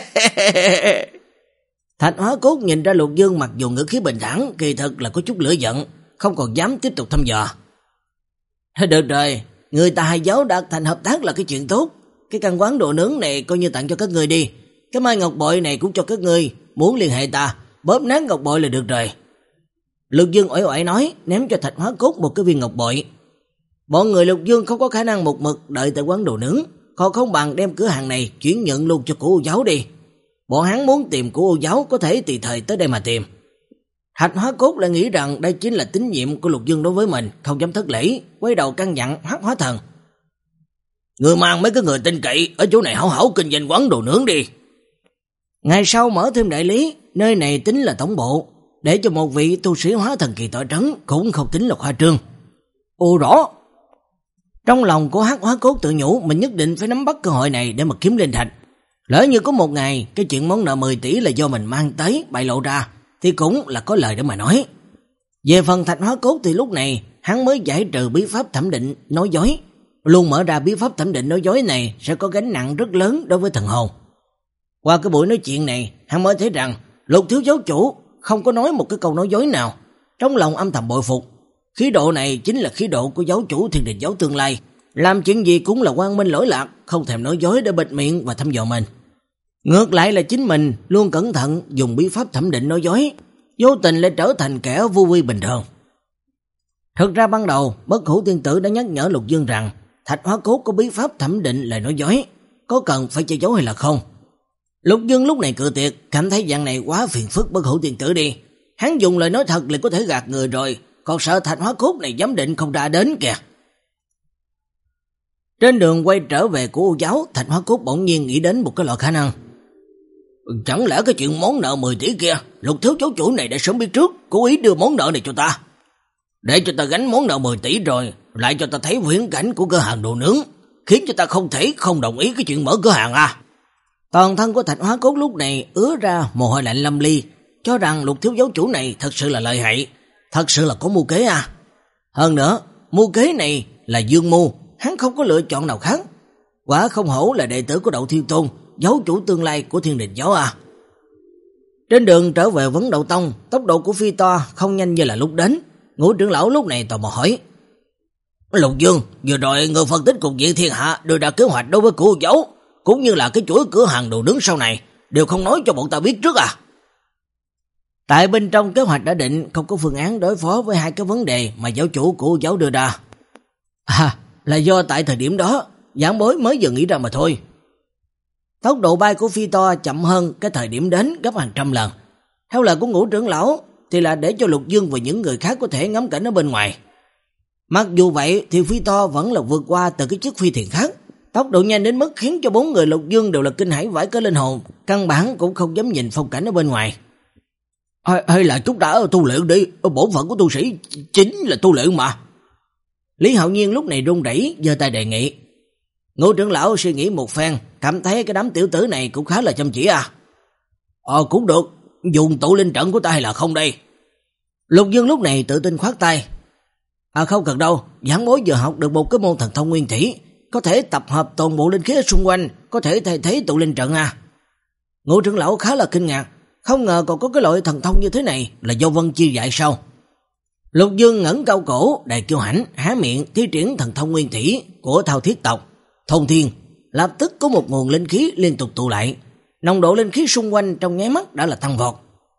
Thạch Hóa Cốt nhìn ra Lục Dương mặc dù ngữ khí bình thản, kỳ thực là có chút lửa giận, không còn dám tiếp tục thăm dò. Được rồi, người ta hai giáo đạt thành hợp tác là cái chuyện tốt. Cái căn quán đồ nướng này coi như tặng cho các người đi. Cái mai ngọc bội này cũng cho các ngươi, muốn liên hệ ta, bóp nát ngọc bội là được rồi. Lục Dương oải oải nói, ném cho Thạch Hóa Cốt một cái viên ngọc bội. Bọn người Lục Dương không có khả năng một mực đợi tại quán đồ nướng, còn không bằng đem cửa hàng này chuyển nhận luôn cho của Ô Giáo đi. Bọn hắn muốn tìm của Ô Giáo có thể tùy thời tới đây mà tìm. Thạch Hóa Cốt lại nghĩ rằng đây chính là tín nhiệm của Lục Dương đối với mình, không dám thất lễ, quay đầu căn dặn Hắc Hóa Thần. Người mang mấy cái người tin cậy ở chỗ này hảo hảo kinh doanh quán đồ nướng đi. Ngày sau mở thêm đại lý, nơi này tính là tổng bộ, để cho một vị tu sĩ hóa thần kỳ tọa trấn cũng không tính là khoa trương. Ồ rõ. Trong lòng của Hắc Hóa Cốt tự nhủ mình nhất định phải nắm bắt cơ hội này để mà kiếm linh thạch. Lỡ như có một ngày cái chuyện món nợ mười tỷ là do mình mang tới bại lộ ra thì cũng là có lời để mà nói. Về phần Thạch Hóa Cốt thì lúc này hắn mới giải trừ bí pháp thẩm định nói dối. Luôn mở ra bí pháp thẩm định nói dối này sẽ có gánh nặng rất lớn đối với thần hồn. Qua cái buổi nói chuyện này, hắn mới thấy rằng Lục thiếu giáo chủ không có nói một cái câu nói dối nào. Trong lòng âm thầm bội phục. Khí độ này chính là khí độ của giáo chủ Thiên Đình giáo tương lai. Làm chuyện gì cũng là quang minh lỗi lạc, không thèm nói dối để bịt miệng và thăm dò mình. Ngược lại là chính mình luôn cẩn thận dùng bí pháp thẩm định nói dối, vô tình lại trở thành kẻ vô vi bình thường. Thực ra ban đầu, Bất Hủ Tiên Tử đã nhắc nhở Lục Dương rằng Thạch Hóa Cốt có bí pháp thẩm định lời nói dối, có cần phải che giấu hay là không. Lục Dương lúc này cự tuyệt, cảm thấy dạng này quá phiền phức Bất Hủ Tiên Tử đi. Hắn dùng lời nói thật là có thể gạt người rồi, còn sợ Thạch Hóa Cốt này giám định không ra đến kìa. Trên đường quay trở về của Ô Giáo, Thạch Hóa Cốt bỗng nhiên nghĩ đến một cái loại khả năng. Chẳng lẽ cái chuyện món nợ mười tỷ kia, Lục thiếu giáo chủ này đã sớm biết trước, cố ý đưa món nợ này cho ta. Để cho ta gánh món nợ mười tỷ rồi, lại cho ta thấy viễn cảnh của cửa hàng đồ nướng, khiến cho ta không thể không đồng ý cái chuyện mở cửa hàng à. Toàn thân của Thạch Hóa Cốt lúc này ứa ra mồ hôi lạnh lâm ly, cho rằng Lục thiếu giáo chủ này thật sự là lợi hại, thật sự là có mưu kế à. Hơn nữa, mưu kế này là dương mưu, hắn không có lựa chọn nào khác. Quả không hổ là đệ tử của Đậu Thiên Tôn, giáo chủ tương lai của Thiên Đình giáo à. Trên đường trở về Vấn Đậu Tông, tốc độ của phi to không nhanh như là lúc đến. Ngũ trưởng lão lúc này tò mò hỏi. Lục Dương, vừa rồi người phân tích cục diện thiên hạ đưa ra kế hoạch đối với của giáo, cũng như là cái chuỗi cửa hàng đồ nướng sau này, đều không nói cho bọn ta biết trước à? Tại bên trong kế hoạch đã định, không có phương án đối phó với hai cái vấn đề mà giáo chủ của giáo đưa ra. À, là do tại thời điểm đó, giảng bối mới vừa nghĩ ra mà thôi. Tốc độ bay của phi to chậm hơn cái thời điểm đến gấp hàng trăm lần. Theo lời của Ngũ trưởng lão thì là để cho Lục Dương và những người khác có thể ngắm cảnh ở bên ngoài. Mặc dù vậy thì phi to vẫn là vượt qua từ cái chiếc phi thuyền khác. Tốc độ nhanh đến mức khiến cho bốn người Lục Dương đều là kinh hãi vãi cả linh hồn, căn bản cũng không dám nhìn phong cảnh ở bên ngoài. Hay, hay là chúng ta ở tu luyện đi, ở bổn phận của tu sĩ chính là tu luyện mà. Lý Hạo Nhiên lúc này run rẩy giơ tay đề nghị. Ngũ trưởng lão suy nghĩ một phen, cảm thấy cái đám tiểu tử này cũng khá là chăm chỉ à. Ờ cũng được, dùng tụ linh trận của ta hay là không đây? Lục Dương lúc này tự tin khoát tay. À không cần đâu, giảng bối vừa học được một cái môn thần thông nguyên thủy, có thể tập hợp toàn bộ linh khí ở xung quanh, có thể thay thế tụ linh trận à. Ngũ trưởng lão khá là kinh ngạc, không ngờ còn có cái loại thần thông như thế này, là do Vân Chiêu dạy sao? Lục Dương ngẩng cao cổ, đầy kiêu hãnh, há miệng thi triển thần thông nguyên thủy của Thao Thiết tộc, Thông Thiên, lập tức có một nguồn linh khí liên tục tụ lại, nồng độ linh khí xung quanh trong nháy mắt đã là tăng vọt.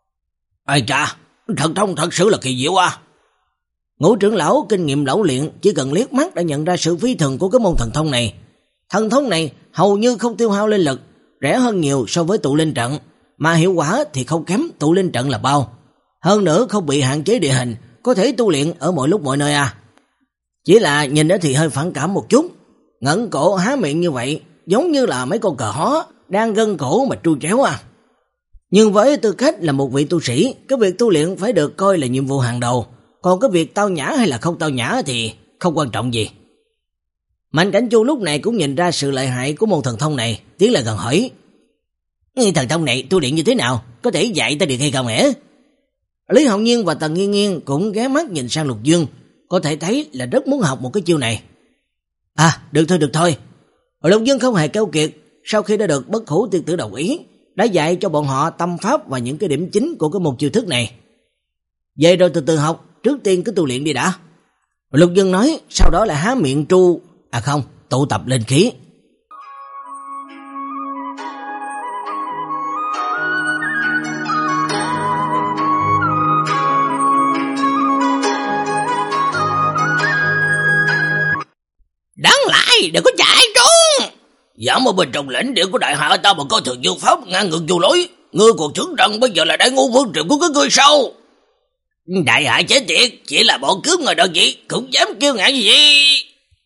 Ây cha, thần thông thật sự là kỳ diệu à. Ngũ trưởng lão kinh nghiệm lão luyện chỉ cần liếc mắt đã nhận ra sự phi thường của cái môn thần thông này. Thần thông này hầu như không tiêu hao linh lực, rẻ hơn nhiều so với tụ linh trận, mà hiệu quả thì không kém tụ linh trận là bao. Hơn nữa không bị hạn chế địa hình, có thể tu luyện ở mọi lúc mọi nơi à. Chỉ là nhìn đó thì hơi phản cảm một chút, ngẩng cổ há miệng như vậy, giống như là mấy con cờ hó đang gân cổ mà tru chéo à. Nhưng với tư cách là một vị tu sĩ, cái việc tu luyện phải được coi là nhiệm vụ hàng đầu, còn cái việc tao nhã hay là không tao nhã thì không quan trọng gì. Mạnh Cảnh Chu lúc này cũng nhìn ra sự lợi hại của môn thần thông này, tiến lại gần hỏi. Thần thông này tu luyện như thế nào, có thể dạy ta được hay không hả? Lý Hạo Nhiên và Tần Nghiên Nghiên cũng ghé mắt nhìn sang Lục Dương, có thể thấy là rất muốn học một cái chiêu này. À, được thôi, được thôi. Lục Dương không hề keo kiệt, sau khi đã được Bất Hủ Tiên Tử đồng ý, đã dạy cho bọn họ tâm pháp và những cái điểm chính của cái một chiêu thức này. Vậy rồi từ từ học, trước tiên cứ tu luyện đi đã. Lục Dương nói, sau đó là há miệng tru, à không, tụ tập linh khí. đừng có chạy trốn. Dám ở bên trong lãnh địa của đại hạ ta mà coi thường dương pháp, ngang ngược vô lối. Ngươi còn tưởng rằng bây giờ là đại ngô vương triều của cái ngươi sao? Đại hạ chết tiệt, chỉ là bọn cướp ngoài đơn vị, cũng dám kiêu ngạo gì vậy?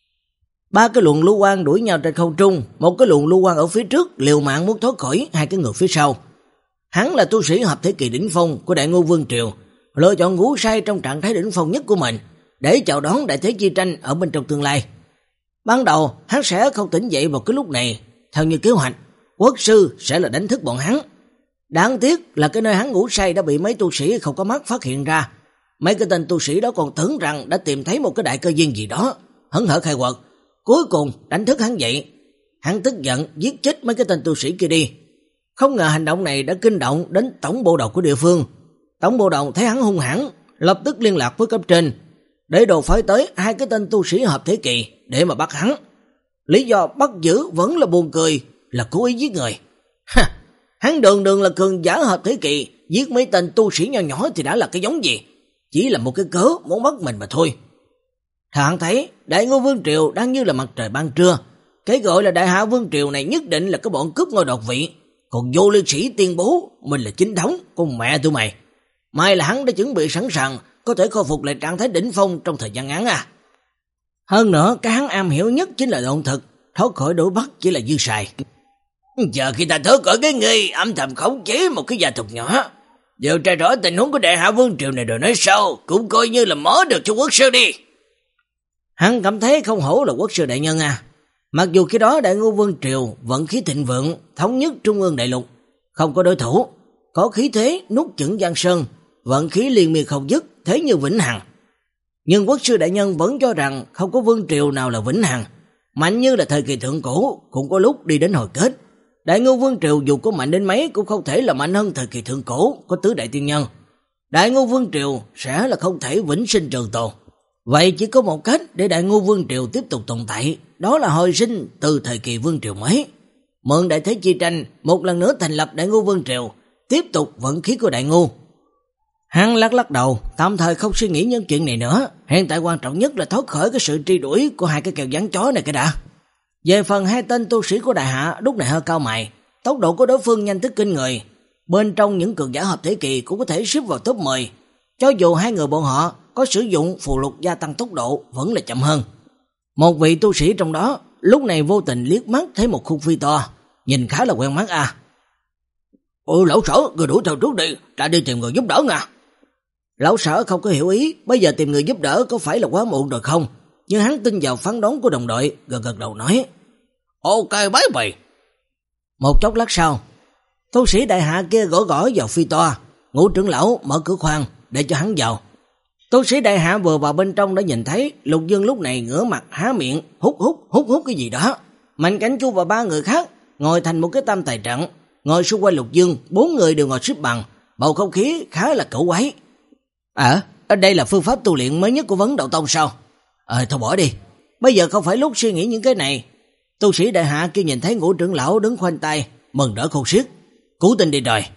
Ba cái luồng lưu quang đuổi nhau trên không trung, một cái luồng lưu quang ở phía trước liều mạng muốn thoát khỏi hai cái ngược phía sau. Hắn là tu sĩ hợp thế kỳ đỉnh phong của đại ngô vương triều, lựa chọn ngủ say trong trạng thái đỉnh phong nhất của mình để chào đón đại thế chi tranh ở bên trong tương lai. Ban đầu hắn sẽ không tỉnh dậy vào cái lúc này, theo như kế hoạch, quốc sư sẽ là đánh thức bọn hắn. Đáng tiếc là cái nơi hắn ngủ say đã bị mấy tu sĩ không có mắt phát hiện ra. Mấy cái tên tu sĩ đó còn tưởng rằng đã tìm thấy một cái đại cơ duyên gì đó, hấn hở khai quật, cuối cùng đánh thức hắn dậy. Hắn tức giận giết chết mấy cái tên tu sĩ kia đi. Không ngờ hành động này đã kinh động đến tổng bộ đầu của địa phương. Tổng bộ đầu thấy hắn hung hãn, lập tức liên lạc với cấp trên để đồ phái tới hai cái tên tu sĩ hợp thế kỳ để mà bắt hắn. Lý do bắt giữ vẫn là buồn cười, là cố ý giết người. Ha, hắn đường đường là cường giả hợp thế kỳ, giết mấy tên tu sĩ nhỏ nhỏ thì đã là cái giống gì? Chỉ là một cái cớ muốn bắt mình mà thôi. Theo hắn thấy, đại ngô vương triều đang như là mặt trời ban trưa. Cái gọi là đại hạ vương triều này nhất định là cái bọn cướp ngôi đột vị. Còn vô liệt sĩ tuyên bố mình là chính thống, con mẹ tụi mày. May là hắn đã chuẩn bị sẵn sàng, có thể khôi phục lại trạng thái đỉnh phong trong thời gian ngắn à. Hơn nữa, cái hắn am hiểu nhất chính là độn thực, thoát khỏi đuổi bắt chỉ là dư xài. Giờ khi ta thoát khỏi cái nghi, âm thầm khống chế một cái gia tộc nhỏ, điều tra rõ tình huống của đại hạ vương triều này rồi nói sau, cũng coi như là mở được cho quốc sư đi. Hắn cảm thấy không hổ là quốc sư đại nhân à. Mặc dù khi đó đại ngô vương triều vận khí thịnh vượng, thống nhất trung ương đại lục, không có đối thủ, có khí thế nuốt chửng Giang Sơn, vận khí liên miên không dứt, thế như vĩnh hằng. Nhưng quốc sư đại nhân vẫn cho rằng không có vương triều nào là vĩnh hằng, mạnh như là thời kỳ thượng cổ cũng có lúc đi đến hồi kết. Đại ngô vương triều dù có mạnh đến mấy cũng không thể là mạnh hơn thời kỳ thượng cổ có tứ đại tiên nhân. Đại ngô vương triều sẽ là không thể vĩnh sinh trường tồn. Vậy chỉ có một cách để đại ngô vương triều tiếp tục tồn tại, đó là hồi sinh từ thời kỳ vương triều mới. Mượn đại thế chi tranh, một lần nữa thành lập đại ngô vương triều, tiếp tục vận khí của đại ngô. Hắn lắc lắc đầu, tạm thời không suy nghĩ những chuyện này nữa. Hiện tại quan trọng nhất là thoát khỏi cái sự truy đuổi của hai cái kèo dán chó này cái đã. Về phần hai tên tu sĩ của đại hạ lúc này hơi cao mày, tốc độ của đối phương nhanh tới kinh người. Bên trong những cường giả hợp thế kỳ cũng có thể xếp vào top mười. Cho dù hai người bọn họ có sử dụng phù lục gia tăng tốc độ vẫn là chậm hơn. Một vị tu sĩ trong đó lúc này vô tình liếc mắt thấy một khung phi to, nhìn khá là quen mắt à. Ôi lão Sở, người đuổi theo trước đi, ta đi tìm người giúp đỡ nha. Lão Sở không có hiểu ý, bây giờ tìm người giúp đỡ có phải là quá muộn rồi không? Nhưng hắn tin vào phán đoán của đồng đội, gật gật đầu nói: Ok bái bày. Một chốc lát sau, tu sĩ đại hạ kia gõ gõ vào phi to, Ngũ trưởng lão mở cửa khoang để cho hắn vào. Tu sĩ đại hạ vừa vào bên trong đã nhìn thấy Lục Dương lúc này ngửa mặt há miệng hút hút hút hút cái gì đó. Mạnh Cảnh Chu và ba người khác ngồi thành một cái tam tài trận, ngồi xung quanh Lục Dương, bốn người đều ngồi xếp bằng, bầu không khí khá là cẩu quái. À, ở đây là phương pháp tu luyện mới nhất của Vấn Đạo Tông sao? Ờ, thôi bỏ đi, bây giờ không phải lúc suy nghĩ những cái này. Tu sĩ đại hạ kia nhìn thấy Ngũ trưởng lão đứng khoanh tay, mừng rỡ khôn xiết. Cứu tinh đi rồi.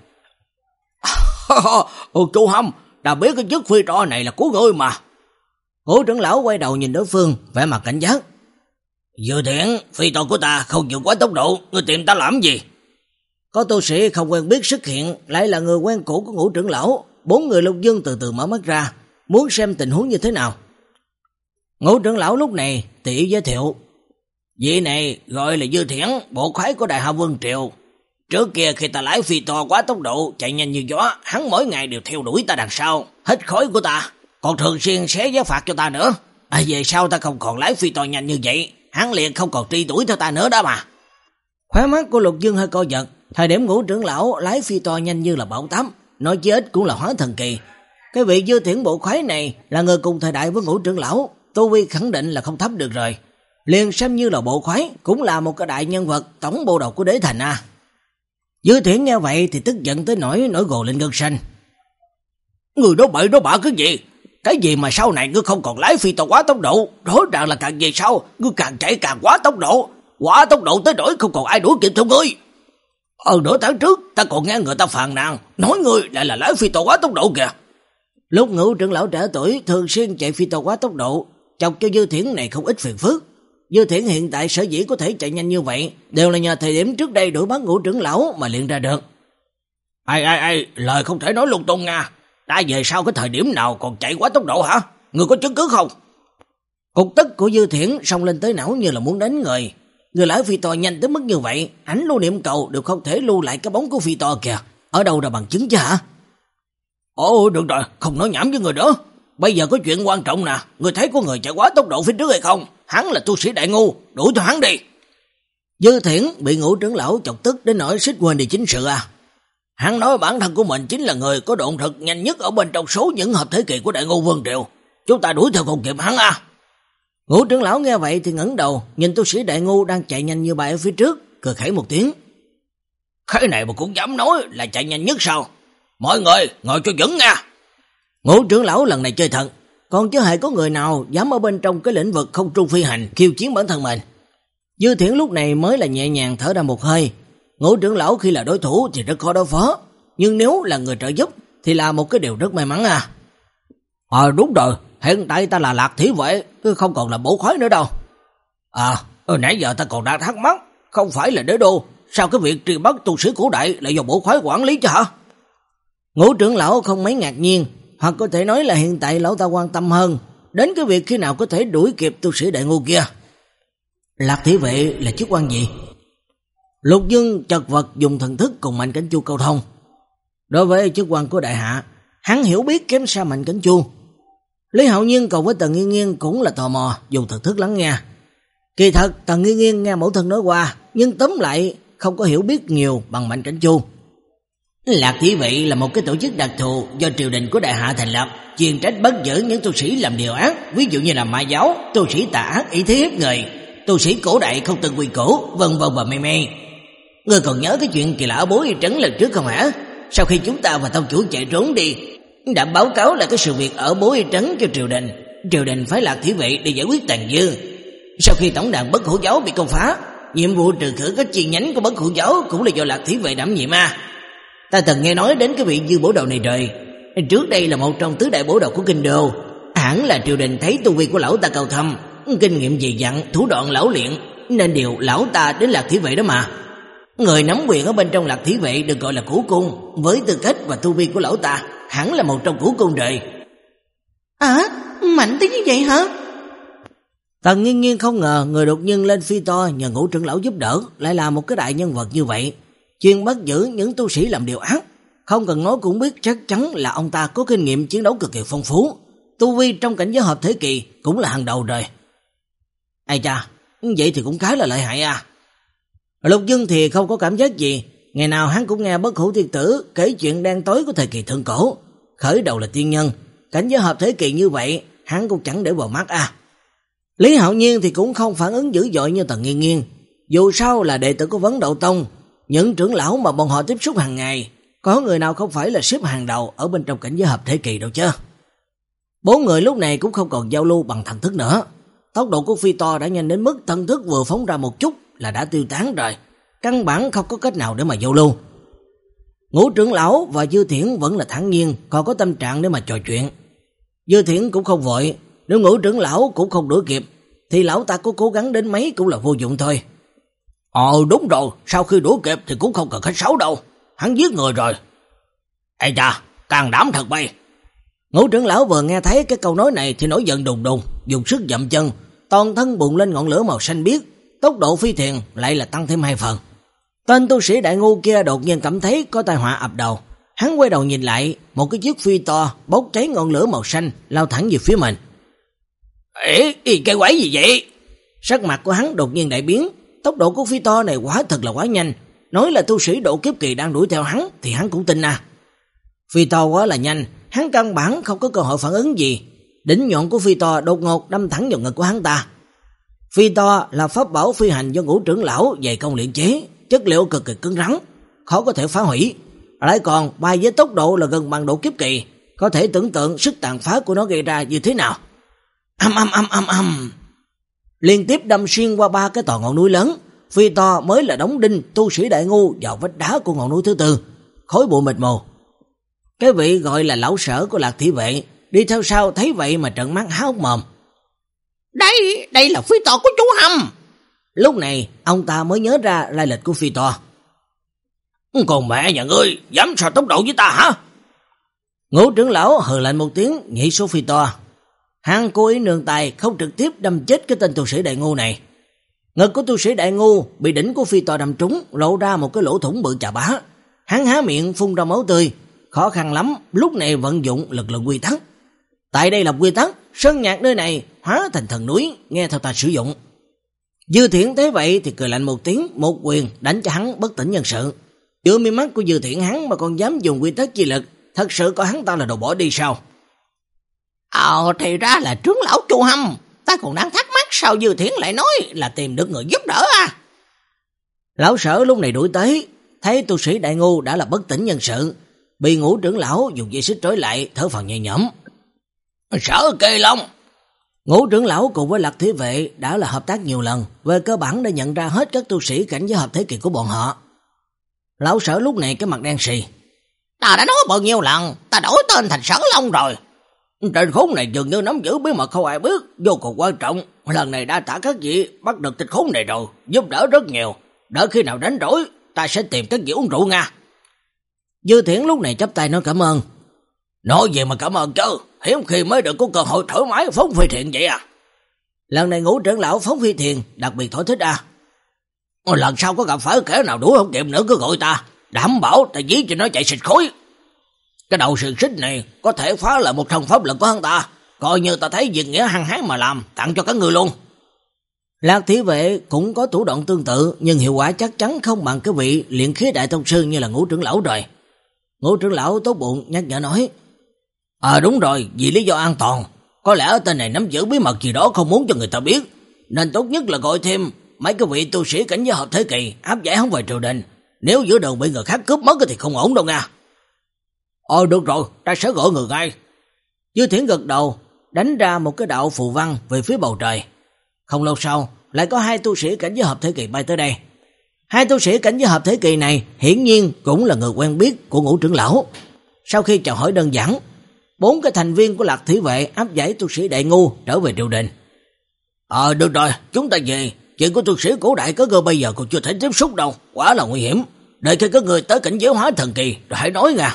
Ồ, chú Hâm, đã biết cái chiếc phi trò này là của ngươi mà. Ngũ trưởng lão quay đầu nhìn đối phương, vẻ mặt cảnh giác. Dự thiện, phi trò của ta không vượt quá tốc độ, ngươi tìm ta làm gì? Có tu sĩ không quen biết xuất hiện, lại là người quen cũ của Ngũ trưởng lão. Bốn người Lục Dương từ từ mở mắt ra, muốn xem tình huống như thế nào. Ngũ trưởng lão lúc này tỉ ý giới thiệu. Vị này gọi là Dư Thiển, bộ khoái của Đại Hạ Vương Triều. Trước kia khi ta lái phi to quá tốc độ, chạy nhanh như gió, hắn mỗi ngày đều theo đuổi ta đằng sau, hít khói của ta, còn thường xuyên xé giá phạt cho ta nữa. À, về sau ta không còn lái phi to nhanh như vậy, hắn liền không còn truy đuổi theo ta nữa đó mà. Khóe mắt của Lục Dương hơi co giật, thời điểm Ngũ trưởng lão lái phi to nhanh như là bão táp, nói chí ít cũng là hóa thần kỳ. Cái vị Dư Thiển bộ khoái này là người cùng thời đại với Ngũ trưởng lão, tu vi khẳng định là không thấp được rồi. Liền xem như là bộ khoái, cũng là một cái đại nhân vật tổng bộ đầu của đế thành à. Dư Thiển nghe vậy thì tức giận tới nỗi nổi gồ lên gân xanh. Người đó bậy đó bạ cái gì? Cái gì mà sau này ngươi không còn lái phi to quá tốc độ? Rõ ràng là càng về sau, ngươi càng chạy càng quá tốc độ. Quá tốc độ tới nỗi không còn ai đuổi kịp theo ngươi. Ở nửa tháng trước, ta còn nghe người ta phàn nàn, nói ngươi lại là lái phi to quá tốc độ kìa. Lúc Ngũ trưởng lão trẻ tuổi thường xuyên chạy phi to quá tốc độ, chọc cho Dư Thiển này không ít phiền phức. Dư Thiển hiện tại sở dĩ có thể chạy nhanh như vậy đều là nhờ thời điểm trước đây đuổi bắt Ngũ trưởng lão mà luyện ra được. Ai ai ai, lời không thể nói lung tung nha. Đã về sau cái thời điểm nào còn chạy quá tốc độ hả? Người có chứng cứ không? Cục tức của Dư Thiển xông lên tới não như là muốn đánh người. Người lái phi to nhanh tới mức như vậy, ảnh lưu niệm cầu đều không thể lưu lại cái bóng của phi to kìa. Ở đâu ra bằng chứng chứ hả? Ồ, được rồi, không nói nhảm với người nữa. Bây giờ có chuyện quan trọng nè, người thấy có người chạy quá tốc độ phía trước hay không? Hắn là tu sĩ đại ngu, đuổi theo hắn đi. Dư Thiển bị Ngũ trưởng lão chọc tức đến nỗi suýt quên đi chính sự à. Hắn nói bản thân của mình chính là người có độn thực nhanh nhất ở bên trong số những hợp thế kỳ của đại ngu Vương Triều. Chúng ta đuổi theo không kịp hắn à. Ngũ trưởng lão nghe vậy thì ngẩng đầu, nhìn tu sĩ đại ngu đang chạy nhanh như bay ở phía trước, cười khẩy một tiếng. Cái này mà cũng dám nói là chạy nhanh nhất sao? Mọi người ngồi cho vững nha. Ngũ trưởng lão lần này chơi thật, còn chứ hề có người nào dám ở bên trong cái lĩnh vực không trung phi hành khiêu chiến bản thân mình. Dư Thiển lúc này mới là nhẹ nhàng thở ra một hơi. Ngũ trưởng lão khi là đối thủ thì rất khó đối phó, nhưng nếu là người trợ giúp thì là một cái điều rất may mắn à. Ờ à, đúng rồi, hiện tại ta là Lạc Thí Vệ, không còn là bổ khói nữa đâu. À, nãy giờ ta còn đang thắc mắc, không phải là đế đô, sao cái việc truy bắt tu sĩ cổ đại lại do bổ khói quản lý chứ hả? Ngũ trưởng lão không mấy ngạc nhiên, hoặc có thể nói là hiện tại lão ta quan tâm hơn đến cái việc khi nào có thể đuổi kịp tu sĩ đại ngu kia. Lạc Thí Vệ là chức quan gì? Lục Dương chật vật dùng thần thức cùng Mạnh Cảnh Chu câu thông. Đối với chức quan của đại hạ, hắn hiểu biết kém xa Mạnh Cảnh Chu. Lý Hạo Nhiên cùng với Tần Nghiên Nghiên cũng là tò mò dùng thần thức lắng nghe. Kỳ thật Tần Nghiên Nghiên nghe mẫu thân nói qua, nhưng tóm lại không có hiểu biết nhiều bằng Mạnh Cảnh Chu. Lạc Thí Vệ là một cái tổ chức đặc thù do triều đình của đại hạ thành lập, chuyên trách bắt giữ những tu sĩ làm điều ác, ví dụ như là ma giáo, tu sĩ tà ác ý thế hiếp người, tu sĩ cổ đại không tuân quy củ, vân vân và mê mê. Ngươi còn nhớ cái chuyện kỳ lạ ở Bố Y Trấn lần trước không hả? Sau khi chúng ta và tông chủ chạy trốn đi, đã báo cáo là cái sự việc ở Bố Y Trấn cho triều đình, triều đình phái Lạc Thí Vệ để giải quyết tàn dư. Sau khi tổng đàn Bất Hủ giáo bị công phá, nhiệm vụ trừ khử các chi nhánh của Bất Hủ giáo cũng là do Lạc Thí Vệ đảm nhiệm à. Ta từng nghe nói đến cái vị Dư Bổ Đầu này rồi. Trước đây là một trong tứ đại bổ đầu của kinh đô, hẳn là triều đình thấy tu vi của lão ta cao thâm, kinh nghiệm dày dặn, thủ đoạn lão luyện, nên điều lão ta đến Lạc Thí Vệ đó mà. Người nắm quyền ở bên trong Lạc Thí Vệ được gọi là Cửu Cung, với tư cách và tu vi của lão ta hẳn là một trong Cửu Cung rồi. À, mạnh tới như vậy hả? Tần Nghiên Nghiên không ngờ người đột nhiên lên phi to nhờ Ngũ trưởng lão giúp đỡ lại là một cái đại nhân vật như vậy, chuyên bắt giữ những tu sĩ làm điều ác. Không cần nói cũng biết chắc chắn là ông ta có kinh nghiệm chiến đấu cực kỳ phong phú, tu vi trong cảnh giới hợp thế kỳ cũng là hàng đầu rồi. Ai cha, vậy thì cũng khá là lợi hại à. Lục Dương thì không có cảm giác gì, ngày nào hắn cũng nghe Bất Hủ Tiên Tử kể chuyện đen tối của thời kỳ thượng cổ, khởi đầu là tiên nhân, cảnh giới hợp thế kỳ như vậy hắn cũng chẳng để vào mắt à. Lý Hạo Nhiên thì cũng không phản ứng dữ dội như Tần Nghiên Nghiên, dù sao là đệ tử của Vấn Đạo Tông, những trưởng lão mà bọn họ tiếp xúc hàng ngày, có người nào không phải là xếp hàng đầu ở bên trong cảnh giới hợp thế kỳ đâu chứ. Bốn người lúc này cũng không còn giao lưu bằng thần thức nữa, tốc độ của phi to đã nhanh đến mức thần thức vừa phóng ra một chút là đã tiêu tán rồi, căn bản không có cách nào để mà giao lưu. Ngũ trưởng lão và Dư Thiển vẫn là thản nhiên, còn có tâm trạng để mà trò chuyện. Dư Thiển cũng không vội, nếu Ngũ trưởng lão cũng không đuổi kịp thì lão ta có cố gắng đến mấy cũng là vô dụng thôi. Ờ đúng rồi, sau khi đuổi kịp thì cũng không cần khách sáo đâu, hắn giết người rồi. Ê cha, can đảm thật bay. Ngũ trưởng lão vừa nghe thấy cái câu nói này thì nổi giận đùng đùng, dùng sức dậm chân, toàn thân bùng lên ngọn lửa màu xanh biếc, tốc độ phi thuyền lại là tăng thêm hai phần. Tên tu sĩ đại ngu kia đột nhiên cảm thấy có tai họa ập đầu, hắn quay đầu nhìn lại, một cái chiếc phi to bốc cháy ngọn lửa màu xanh lao thẳng về phía mình. Ê, cái quái gì vậy? Sắc mặt của hắn đột nhiên đại biến, tốc độ của phi to này quá thật là quá nhanh, nói là tu sĩ độ kiếp kỳ đang đuổi theo hắn thì hắn cũng tin à. Phi to quá là nhanh, hắn căn bản không có cơ hội phản ứng gì, đỉnh nhọn của phi to đột ngột đâm thẳng vào ngực của hắn ta. Phi to là pháp bảo phi hành do Ngũ trưởng lão dày công luyện chế, chất liệu cực kỳ cứng rắn, khó có thể phá hủy, lại còn bay với tốc độ là gần bằng độ kiếp kỳ, có thể tưởng tượng sức tàn phá của nó gây ra như thế nào. Âm âm âm âm âm, liên tiếp đâm xuyên qua ba cái tòa ngọn núi lớn, phi to mới là đóng đinh tu sĩ đại ngu vào vách đá của ngọn núi thứ tư, khói bụi mịt mù. Cái vị gọi là lão sở của Lạc Thí Vệ đi theo sau thấy vậy mà trợn mắt há hốc mồm. Đây, đây là phi tò của chú Hầm. Lúc này, ông ta mới nhớ ra lai lịch của phi tò. Còn mẹ nhà ngươi, dám so tốc độ với ta hả? Ngũ trưởng lão hừ lạnh một tiếng, nhảy xuống phi tò. Hắn cố ý nương tay, không trực tiếp đâm chết cái tên tu sĩ đại ngu này. Ngực của tu sĩ đại ngu bị đỉnh của phi tò đâm trúng, lộ ra một cái lỗ thủng bự chà bá. Hắn há miệng phun ra máu tươi, khó khăn lắm, lúc này vận dụng lực lượng quy tắc. Tại đây là quy tắc, sơn nhạc nơi này hóa thành thần núi, nghe theo ta sử dụng. Dư Thiển thấy vậy thì cười lạnh một tiếng, một quyền đánh cho hắn bất tỉnh nhân sự. Giữa mi mắt của Dư Thiển hắn mà còn dám dùng quy tắc chi lực, thật sự có hắn ta là đồ bỏ đi sao? Ờ thì ra là trưởng lão Chu Hâm, ta còn đang thắc mắc sao Dư Thiển lại nói là tìm được người giúp đỡ à? Lão Sở lúc này đuổi tới, thấy tu sĩ đại ngu đã là bất tỉnh nhân sự, bị Ngũ trưởng lão dùng dây xích trói lại, thở phào nhẹ nhõm. Sở Kê Long. Ngũ trưởng lão cùng với Lạc Thí Vệ đã là hợp tác nhiều lần, về cơ bản đã nhận ra hết các tu sĩ cảnh giới hợp thế kỳ của bọn họ. Lão Sở lúc này cái mặt đen xì. Ta đã nói bao nhiêu lần, ta đổi tên thành Sở Long rồi. Trên khốn này dường như nắm giữ bí mật không ai biết, vô cùng quan trọng. Lần này đã trả các vị bắt được tịch khốn này rồi, giúp đỡ rất nhiều. Đợi khi nào đánh rỗi, ta sẽ tìm các vị uống rượu nha. Dư Thiển lúc này chắp tay nói cảm ơn. Nói gì mà cảm ơn chứ, hiếm khi mới được có cơ hội thoải mái phóng phi thiện vậy à. Lần này Ngũ trưởng lão phóng phi thiện đặc biệt thỏa thích à. Lần sau có gặp phải kẻ nào đuổi không kịp nữa cứ gọi ta, đảm bảo ta giết cho nó chạy xịt khối. Cái đầu xiềng xích này có thể phá lại một thân pháp lực của hắn ta, coi như ta thấy việc nghĩa hăng hái mà làm, tặng cho các người luôn. Lạc Thí Vệ cũng có thủ đoạn tương tự, nhưng hiệu quả chắc chắn không bằng cái vị luyện khí đại tông sư như là Ngũ trưởng lão rồi. Ngũ trưởng lão tốt bụng nhắc nhở nói. À đúng rồi, vì lý do an toàn, có lẽ tên này nắm giữ bí mật gì đó không muốn cho người ta biết, nên tốt nhất là gọi thêm mấy cái vị tu sĩ cảnh giới hợp thế kỳ áp giải hắn về triều đình, nếu giữa đường bị người khác cướp mất thì không ổn đâu nha. Ờ được rồi, ta sẽ gọi người ngay. Dư Thiển gật đầu, đánh ra một cái đạo phù văn về phía bầu trời. Không lâu sau, lại có hai tu sĩ cảnh giới hợp thế kỳ bay tới đây. Hai tu sĩ cảnh giới hợp thế kỳ này hiển nhiên cũng là người quen biết của Ngũ trưởng lão. Sau khi chào hỏi đơn giản, bốn cái thành viên của Lạc Thí Vệ áp giải tu sĩ đại ngu trở về triều đình. Ờ được rồi, chúng ta về. Chuyện của tu sĩ cổ đại có người bây giờ còn chưa thể tiếp xúc đâu, quá là nguy hiểm. Đợi khi có người tới cảnh giới hóa thần kỳ rồi hãy nói nha.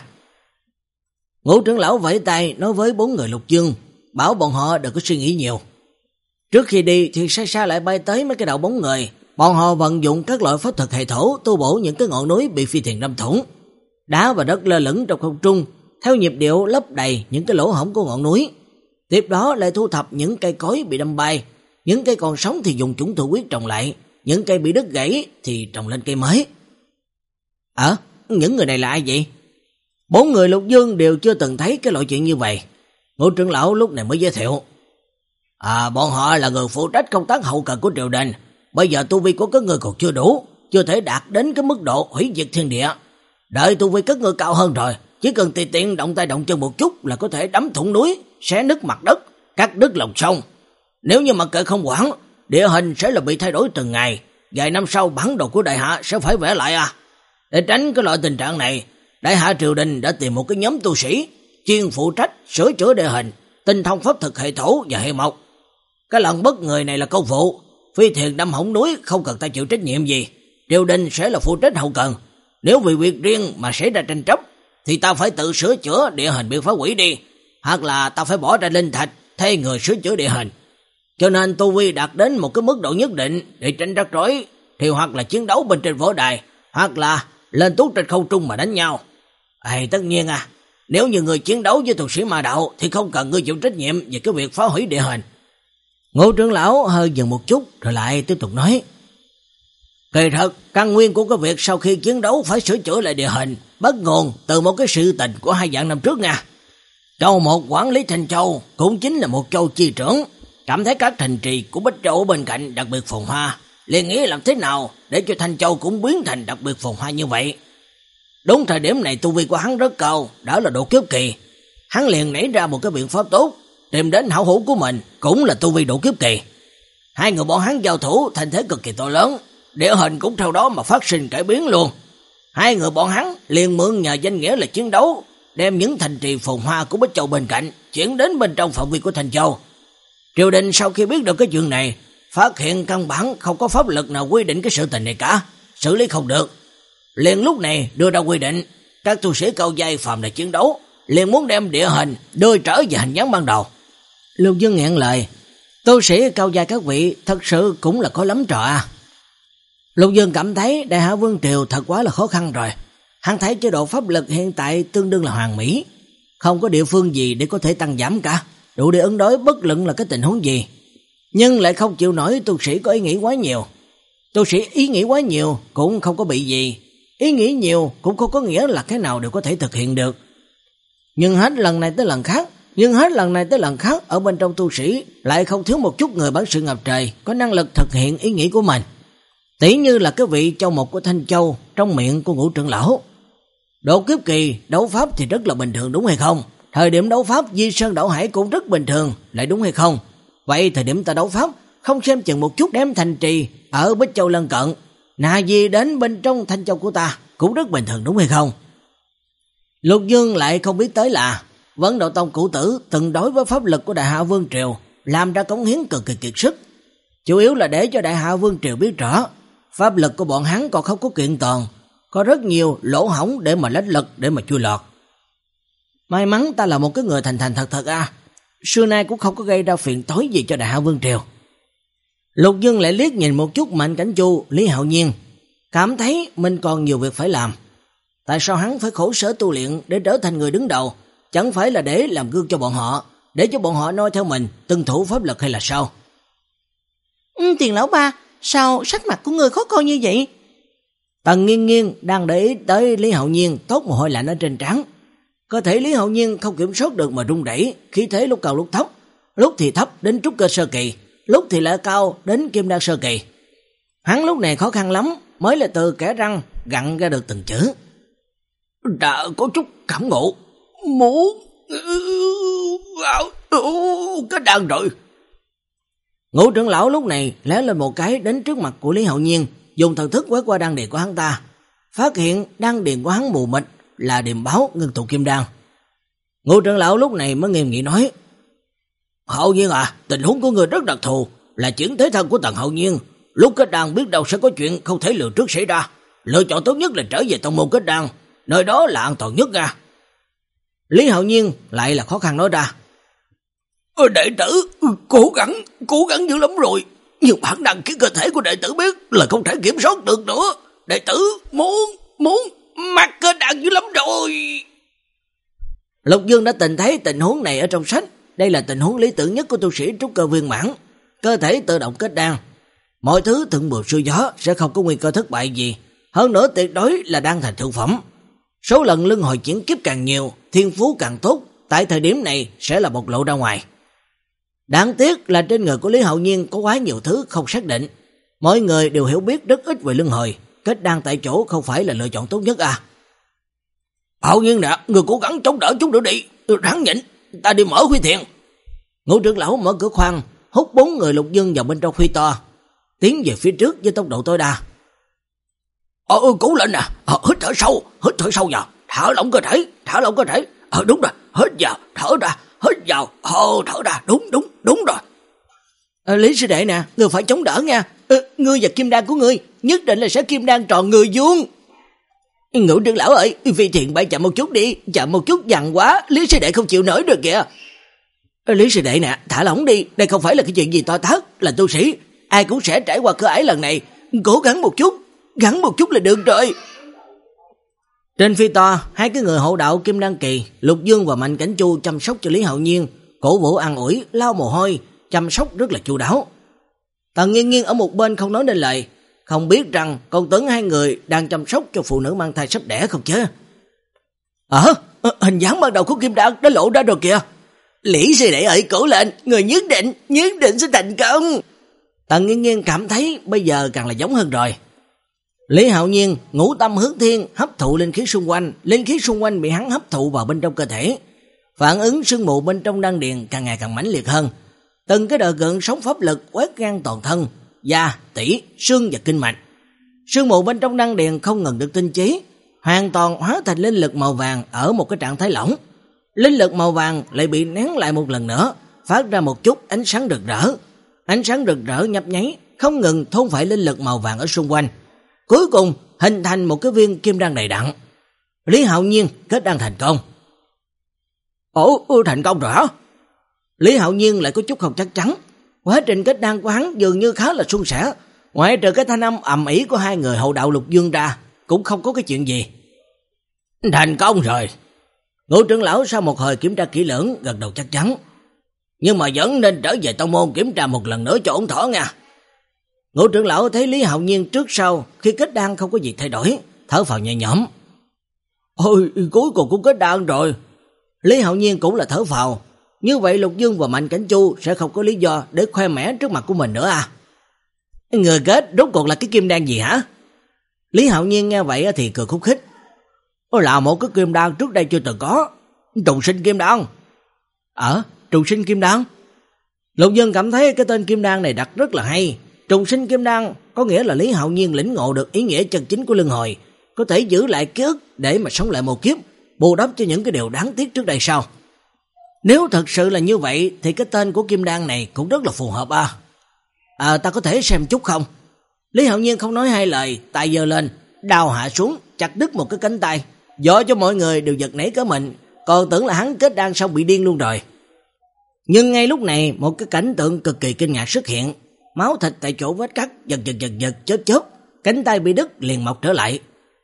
Ngũ trưởng lão vẫy tay nói với bốn người Lục Dương, bảo bọn họ đừng có suy nghĩ nhiều. Trước khi đi thì xa xa lại bay tới mấy cái đạo bóng người, bọn họ vận dụng các loại pháp thuật hệ thổ tu bổ những cái ngọn núi bị phi thiền đâm thủng. Đá và đất lơ lửng trong không trung, theo nhịp điệu lấp đầy những cái lỗ hổng của ngọn núi. Tiếp đó lại thu thập những cây cối bị đâm bay, những cây còn sống thì dùng chủng tự quyết trồng lại, những cây bị đứt gãy thì trồng lên cây mới. Ờ, à, những người này là ai vậy? Bốn người Lục Dương đều chưa từng thấy cái loại chuyện như vậy. Ngũ trưởng lão lúc này mới giới thiệu. À, bọn họ là người phụ trách công tác hậu cần của triều đình. Bây giờ tu vi của các người còn chưa đủ, chưa thể đạt đến cái mức độ hủy diệt thiên địa. Đợi tu vi các người cao hơn rồi, chỉ cần tùy tiện động tay động chân một chút là có thể đắm thủng núi, xé nứt mặt đất, cắt đứt lòng sông. Nếu như mặc kệ không quản, địa hình sẽ là bị thay đổi từng ngày. Vài năm sau bản đồ của đại hạ sẽ phải vẽ lại à. Để tránh cái loại tình trạng này, đại hạ triều đình đã tìm một cái nhóm tu sĩ chuyên phụ trách sửa chữa địa hình, tinh thông pháp thực hệ thổ và hệ mộc. Cái lần bất người này là công vụ, phi thiền đâm hỏng núi không cần ta chịu trách nhiệm gì, triều đình sẽ là phụ trách hậu cần. Nếu vì việc riêng mà xảy ra tranh chấp thì ta phải tự sửa chữa địa hình bị phá hủy đi, hoặc là ta phải bỏ ra linh thạch thay người sửa chữa địa hình. Cho nên tu vi đạt đến một cái mức độ nhất định để tránh rắc rối thì hoặc là chiến đấu bên trên võ đài, hoặc là lên tuốt trên không trung mà đánh nhau. À, tất nhiên à, nếu như người chiến đấu với tu sĩ ma đạo thì không cần ngươi chịu trách nhiệm về cái việc phá hủy địa hình. Ngũ trưởng lão hơi dừng một chút rồi lại tiếp tục nói. Kỳ thật, căn nguyên của cái việc sau khi chiến đấu phải sửa chữa lại địa hình bắt nguồn từ một cái sự tình của hai vạn năm trước nha. Châu một quản lý Thanh Châu cũng chính là một châu chi trưởng, cảm thấy các thành trì của Bích Châu bên cạnh đặc biệt phồn hoa, liền nghĩ làm thế nào để cho Thanh Châu cũng biến thành đặc biệt phồn hoa như vậy. Đúng thời điểm này tu vi của hắn rất cao, đã là độ kiếp kỳ. Hắn liền nảy ra một cái biện pháp tốt, tìm đến hảo hữu của mình cũng là tu vi độ kiếp kỳ. Hai người bọn hắn giao thủ thành thế cực kỳ to lớn, địa hình cũng theo đó mà phát sinh cải biến luôn. Hai người bọn hắn liền mượn nhờ danh nghĩa là chiến đấu, đem những thành trì phồn hoa của Bích Châu bên cạnh chuyển đến bên trong phạm vi của Thanh Châu. Triều đình sau khi biết được cái chuyện này, phát hiện căn bản không có pháp lực nào quy định cái sự tình này cả, xử lý không được. Liền lúc này đưa ra quy định, các tu sĩ cao giai phàm là chiến đấu, liền muốn đem địa hình đưa trở về hình dáng ban đầu. Lục Dương nghẹn lời, tu sĩ cao giai các vị thật sự cũng là có lắm trò à. Lục Dương cảm thấy Đại Hạ Vương Triều thật quá là khó khăn rồi. Hắn thấy chế độ pháp lực hiện tại tương đương là hoàn mỹ, không có địa phương gì để có thể tăng giảm cả, đủ để ứng đối bất luận là cái tình huống gì. Nhưng lại không chịu nổi tu sĩ có ý nghĩ quá nhiều. Tu sĩ ý nghĩ quá nhiều cũng không có bị gì, ý nghĩ nhiều cũng không có nghĩa là cái nào đều có thể thực hiện được. Nhưng hết lần này tới lần khác, nhưng hết lần này tới lần khác ở bên trong tu sĩ lại không thiếu một chút người bản sự ngập trời, có năng lực thực hiện ý nghĩ của mình. Tỷ như là cái vị châu mục của Thanh Châu trong miệng của Ngũ trưởng lão. Đột kiếp kỳ đấu pháp thì rất là bình thường đúng hay không? Thời điểm đấu pháp Di Sơn Đảo Hải cũng rất bình thường, lại đúng hay không? Vậy thời điểm ta đấu pháp không xem chừng một chút đem thành trì ở Bích Châu lân cận, nà gì đến bên trong Thanh Châu của ta cũng rất bình thường đúng hay không? Lục Dương lại không biết tới là Vấn Đạo Tông cửu tử từng đối với pháp lực của Đại Hạ Vương Triều làm ra cống hiến cực kỳ kiệt sức, chủ yếu là để cho Đại Hạ Vương Triều biết rõ pháp lực của bọn hắn còn không có kiện toàn, có rất nhiều lỗ hổng để mà lách lực, để mà chui lọt. May mắn ta là một cái người thành thành thật thật à, xưa nay cũng không có gây ra phiền toái gì cho Đại Hạ Vương Triều. Lục Dương lại liếc nhìn một chút Mạnh Cảnh Chu, Lý Hạo Nhiên, cảm thấy mình còn nhiều việc phải làm. Tại sao hắn phải khổ sở tu luyện để trở thành người đứng đầu? Chẳng phải là để làm gương cho bọn họ, để cho bọn họ noi theo mình, tuân thủ pháp lực hay là sao? Ừ, Tiền lão ba, sao sắc mặt của người khó coi như vậy? Tần Nghiên Nghiên đang để ý tới Lý Hạo Nhiên toát mồ hôi lạnh ở trên trán. Cơ thể Lý Hạo Nhiên không kiểm soát được mà rung rẩy, khí thế lúc cao lúc thấp, lúc thì thấp đến trúc cơ sơ kỳ, lúc thì lại cao đến kim đan sơ kỳ. Hắn lúc này khó khăn lắm mới là từ kẽ răng gặn ra được từng chữ. Đã có chút cảm ngộ, muốn cái đan rồi. Ngũ trưởng lão lúc này lé lên một cái đến trước mặt của Lý Hạo Nhiên, dùng thần thức quét qua đan điền của hắn ta, phát hiện đan điền của hắn mù mịt là điềm báo ngưng tụ kim đan. Ngũ trưởng lão lúc này mới nghiêm nghị nói: Hạo Nhiên à, tình huống của người rất đặc thù, là chuyển thế thân của Tần Hạo Nhiên, lúc kết đan biết đâu sẽ có chuyện không thể lường trước xảy ra, lựa chọn tốt nhất là trở về tông môn kết đan, nơi đó là an toàn nhất nha. Lý Hạo Nhiên lại là khó khăn nói ra: Đệ tử cố gắng, cố gắng dữ lắm rồi, nhưng bản năng khiến cơ thể của đệ tử biết là không thể kiểm soát được nữa. Đệ tử muốn, muốn mặc kết đan dữ lắm rồi. Lục Dương đã từng thấy tình huống này ở trong sách, đây là tình huống lý tưởng nhất của tu sĩ trúc cơ viên mãn, cơ thể tự động kết đan, mọi thứ thuận buồm xuôi gió, sẽ không có nguy cơ thất bại gì, hơn nữa tuyệt đối là đang thành thượng phẩm. Số lần luân hồi chuyển kiếp càng nhiều, thiên phú càng tốt, tại thời điểm này sẽ là bộc lộ ra ngoài. Đáng tiếc là trên người của Lý Hạo Nhiên có quá nhiều thứ không xác định, mọi người đều hiểu biết rất ít về luân hồi, kết đan tại chỗ không phải là lựa chọn tốt nhất à. Hạo Nhiên nè, người cố gắng chống đỡ chút nữa đi, ráng nhịn, ta đi mở Huy Thiền. Ngũ trưởng lão mở cửa khoang, hút bốn người Lục Dương vào bên trong Huy to, tiến về phía trước với tốc độ tối đa. Ờ, cố lên nè, ờ, hít thở sâu, hít thở sâu vào, thở lỏng cơ thể, thở lỏng cơ thể. Ờ, đúng rồi, hít vào, thở ra, hít vào, ờ, thở ra, đúng, đúng, đúng rồi. Ờ, Lý sư đệ nè, người phải chống đỡ nha, ờ, ngươi và kim đan của ngươi nhất định là sẽ kim đan tròn người vuông. Ngũ trưởng lão ơi, Phi Thiện bay chậm một chút đi, chậm một chút dằn quá, Lý sư đệ không chịu nổi được kìa. Ờ, Lý sư đệ nè, thả lỏng đi, đây không phải là cái chuyện gì to tát, là tu sĩ, ai cũng sẽ trải qua cửa ải lần này, cố gắng một chút, gắng một chút là được rồi. Trên phi to, hai cái người hộ đạo kim đan kỳ, Lục Dương và Mạnh Cảnh Chu chăm sóc cho Lý Hạo Nhiên, cổ vũ an ủi, lau mồ hôi, chăm sóc rất là chu đáo. Tần Nghiên Nghiên ở một bên không nói nên lời, không biết rằng con Tuấn hai người đang chăm sóc cho phụ nữ mang thai sắp đẻ không chứ. Ờ, hình dáng ban đầu của kim đan đã lộ ra rồi kìa. Lý sư đệ ơi, cố lên, người nhất định, nhất định sẽ thành công. Tần Nghiên Nghiên cảm thấy bây giờ càng là giống hơn rồi. Lý Hạo Nhiên ngũ tâm hướng thiên, hấp thụ linh khí xung quanh, linh khí xung quanh bị hắn hấp thụ vào bên trong cơ thể, phản ứng sương mù bên trong đan điền càng ngày càng mãnh liệt hơn. Từng cái đợt gợn sóng pháp lực quét ngang toàn thân, da, tủy, xương và kinh mạch. Sương mù bên trong đan điền không ngừng được tinh chế, hoàn toàn hóa thành linh lực màu vàng ở một cái trạng thái lỏng. Linh lực màu vàng lại bị nén lại một lần nữa, phát ra một chút ánh sáng rực rỡ. Ánh sáng rực rỡ nhấp nháy, không ngừng thôn phệ linh lực màu vàng ở xung quanh. Cuối cùng hình thành một cái viên kim đan đầy đặn. Lý Hạo Nhiên kết đan thành công. Ủa, thành công rồi hả? Lý Hạo Nhiên lại có chút không chắc chắn. Quá trình kết đan của hắn dường như khá là suôn sẻ. Ngoại trừ cái thanh âm ầm ĩ của hai người hậu đạo Lục Dương ra, cũng không có cái chuyện gì. Thành công rồi. Ngũ trưởng lão sau một hồi kiểm tra kỹ lưỡng, gật đầu chắc chắn. Nhưng mà vẫn nên trở về tông môn kiểm tra một lần nữa cho ổn thỏa nha. Ngũ trưởng lão thấy Lý Hạo Nhiên trước sau khi kết đan không có gì thay đổi, thở phào nhẹ nhõm. Ôi, cuối cùng cũng kết đan rồi. Lý Hạo Nhiên cũng là thở phào. Như vậy Lục Dương và Mạnh Cảnh Chu sẽ không có lý do để khoe mẽ trước mặt của mình nữa à. Người kết rốt cuộc là cái kim đan gì hả? Lý Hạo Nhiên nghe vậy thì cười khúc khích. Ôi, là một cái kim đan trước đây chưa từng có. Trùng sinh kim đan. Ờ, trùng sinh kim đan. Lục Dương cảm thấy cái tên kim đan này đặt rất là hay. Trùng sinh kim đan có nghĩa là Lý Hạo Nhiên lĩnh ngộ được ý nghĩa chân chính của luân hồi, có thể giữ lại ký ức để mà sống lại một kiếp, bù đắp cho những cái điều đáng tiếc trước đây sau. Nếu thật sự là như vậy thì cái tên của kim đan này cũng rất là phù hợp à. À, ta có thể xem chút không? Lý Hạo Nhiên không nói hai lời, tay giơ lên, đao hạ xuống, chặt đứt một cái cánh tay, dọa cho mọi người đều giật nảy cả mình, còn tưởng là hắn kết đan xong bị điên luôn rồi. Nhưng ngay lúc này một cái cảnh tượng cực kỳ kinh ngạc xuất hiện. Máu thịt tại chỗ vết cắt giật giật giật giật chớp chớp, cánh tay bị đứt liền mọc trở lại.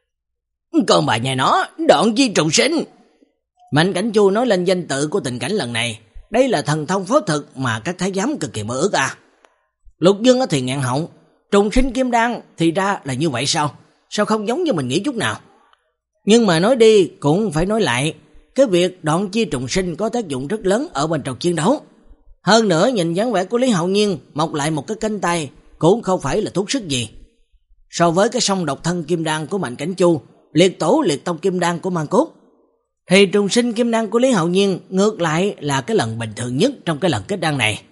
Con bà nhà nó, Đoạn Chi trùng sinh. Mạnh Cảnh Chu nói lên danh tự của tình cảnh lần này. Đây là thần thông phó thực mà các thái giám cực kỳ mơ ước à. Lục Dương thì ngạn họng, trùng sinh kim đan thì ra là như vậy sao? Sao không giống như mình nghĩ chút nào? Nhưng mà nói đi cũng phải nói lại, cái việc Đoạn Chi trùng sinh có tác dụng rất lớn ở bên trong chiến đấu. Hơn nữa nhìn dáng vẻ của Lý Hạo Nhiên mọc lại một cái cánh tay cũng không phải là thuốc sức gì. So với cái song độc thân kim đan của Mạnh Cảnh Chu, liệt tổ liệt tông kim đan của Mang Cốt, thì trùng sinh kim đan của Lý Hạo Nhiên ngược lại là cái lần bình thường nhất trong cái lần kết đan này.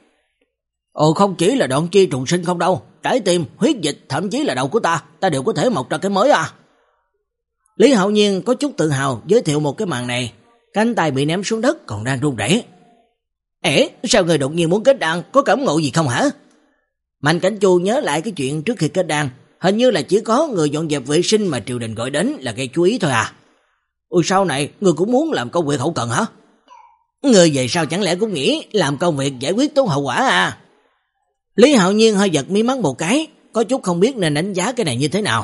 Ồ, không chỉ là Đoạn Chi trùng sinh không đâu, trái tim, huyết dịch, thậm chí là đầu của ta, ta đều có thể mọc ra cái mới à. Lý Hạo Nhiên có chút tự hào giới thiệu một cái màn này, cánh tay bị ném xuống đất còn đang run rẩy. Ê, sao người đột nhiên muốn kết đan, có cảm ngộ gì không hả? Mạnh Cảnh Chu nhớ lại cái chuyện trước khi kết đan, hình như là chỉ có người dọn dẹp vệ sinh mà triều đình gọi đến là gây chú ý thôi à. Ôi, sau này người cũng muốn làm công việc hậu cần hả? Người về sau chẳng lẽ cũng nghĩ làm công việc giải quyết tốt hậu quả à? Lý Hạo Nhiên hơi giật mí mắt một cái, có chút không biết nên đánh giá cái này như thế nào.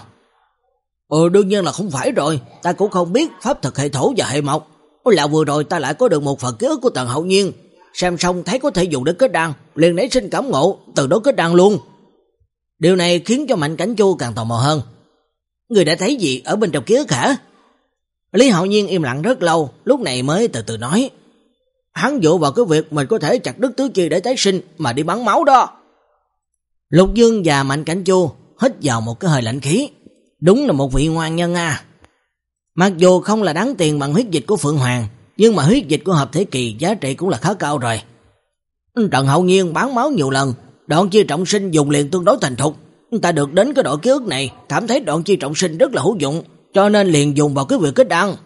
Ồ, đương nhiên là không phải rồi, ta cũng không biết pháp thực hệ thổ và hệ mộc. Ôi, là vừa rồi ta lại có được một phần ký ức của Tần Hạo Nhiên, xem xong thấy có thể dùng để kết đan, liền nảy sinh cảm ngộ, từ đó kết đan luôn. Điều này khiến cho Mạnh Cảnh Chu càng tò mò hơn. Người đã thấy gì ở bên trong ký ức hả? Lý Hạo Nhiên im lặng rất lâu, lúc này mới từ từ nói. Hắn dụ vào cái việc mình có thể chặt đứt tứ chi để tái sinh mà đi bắn máu đó. Lục Dương và Mạnh Cảnh Chu hít vào một cái hơi lạnh khí. Đúng là một vị ngoan nhân à. Mặc dù không là đáng tiền bằng huyết dịch của Phượng Hoàng, nhưng mà huyết dịch của hợp thể kỳ giá trị cũng là khá cao rồi. Tần Hạo Nhiên bán máu nhiều lần, Đoạn Chi trọng sinh dùng liền tương đối thành thục. Ta được đến cái đội ký ức này, cảm thấy Đoạn Chi trọng sinh rất là hữu dụng, cho nên liền dùng vào cái việc kết đan.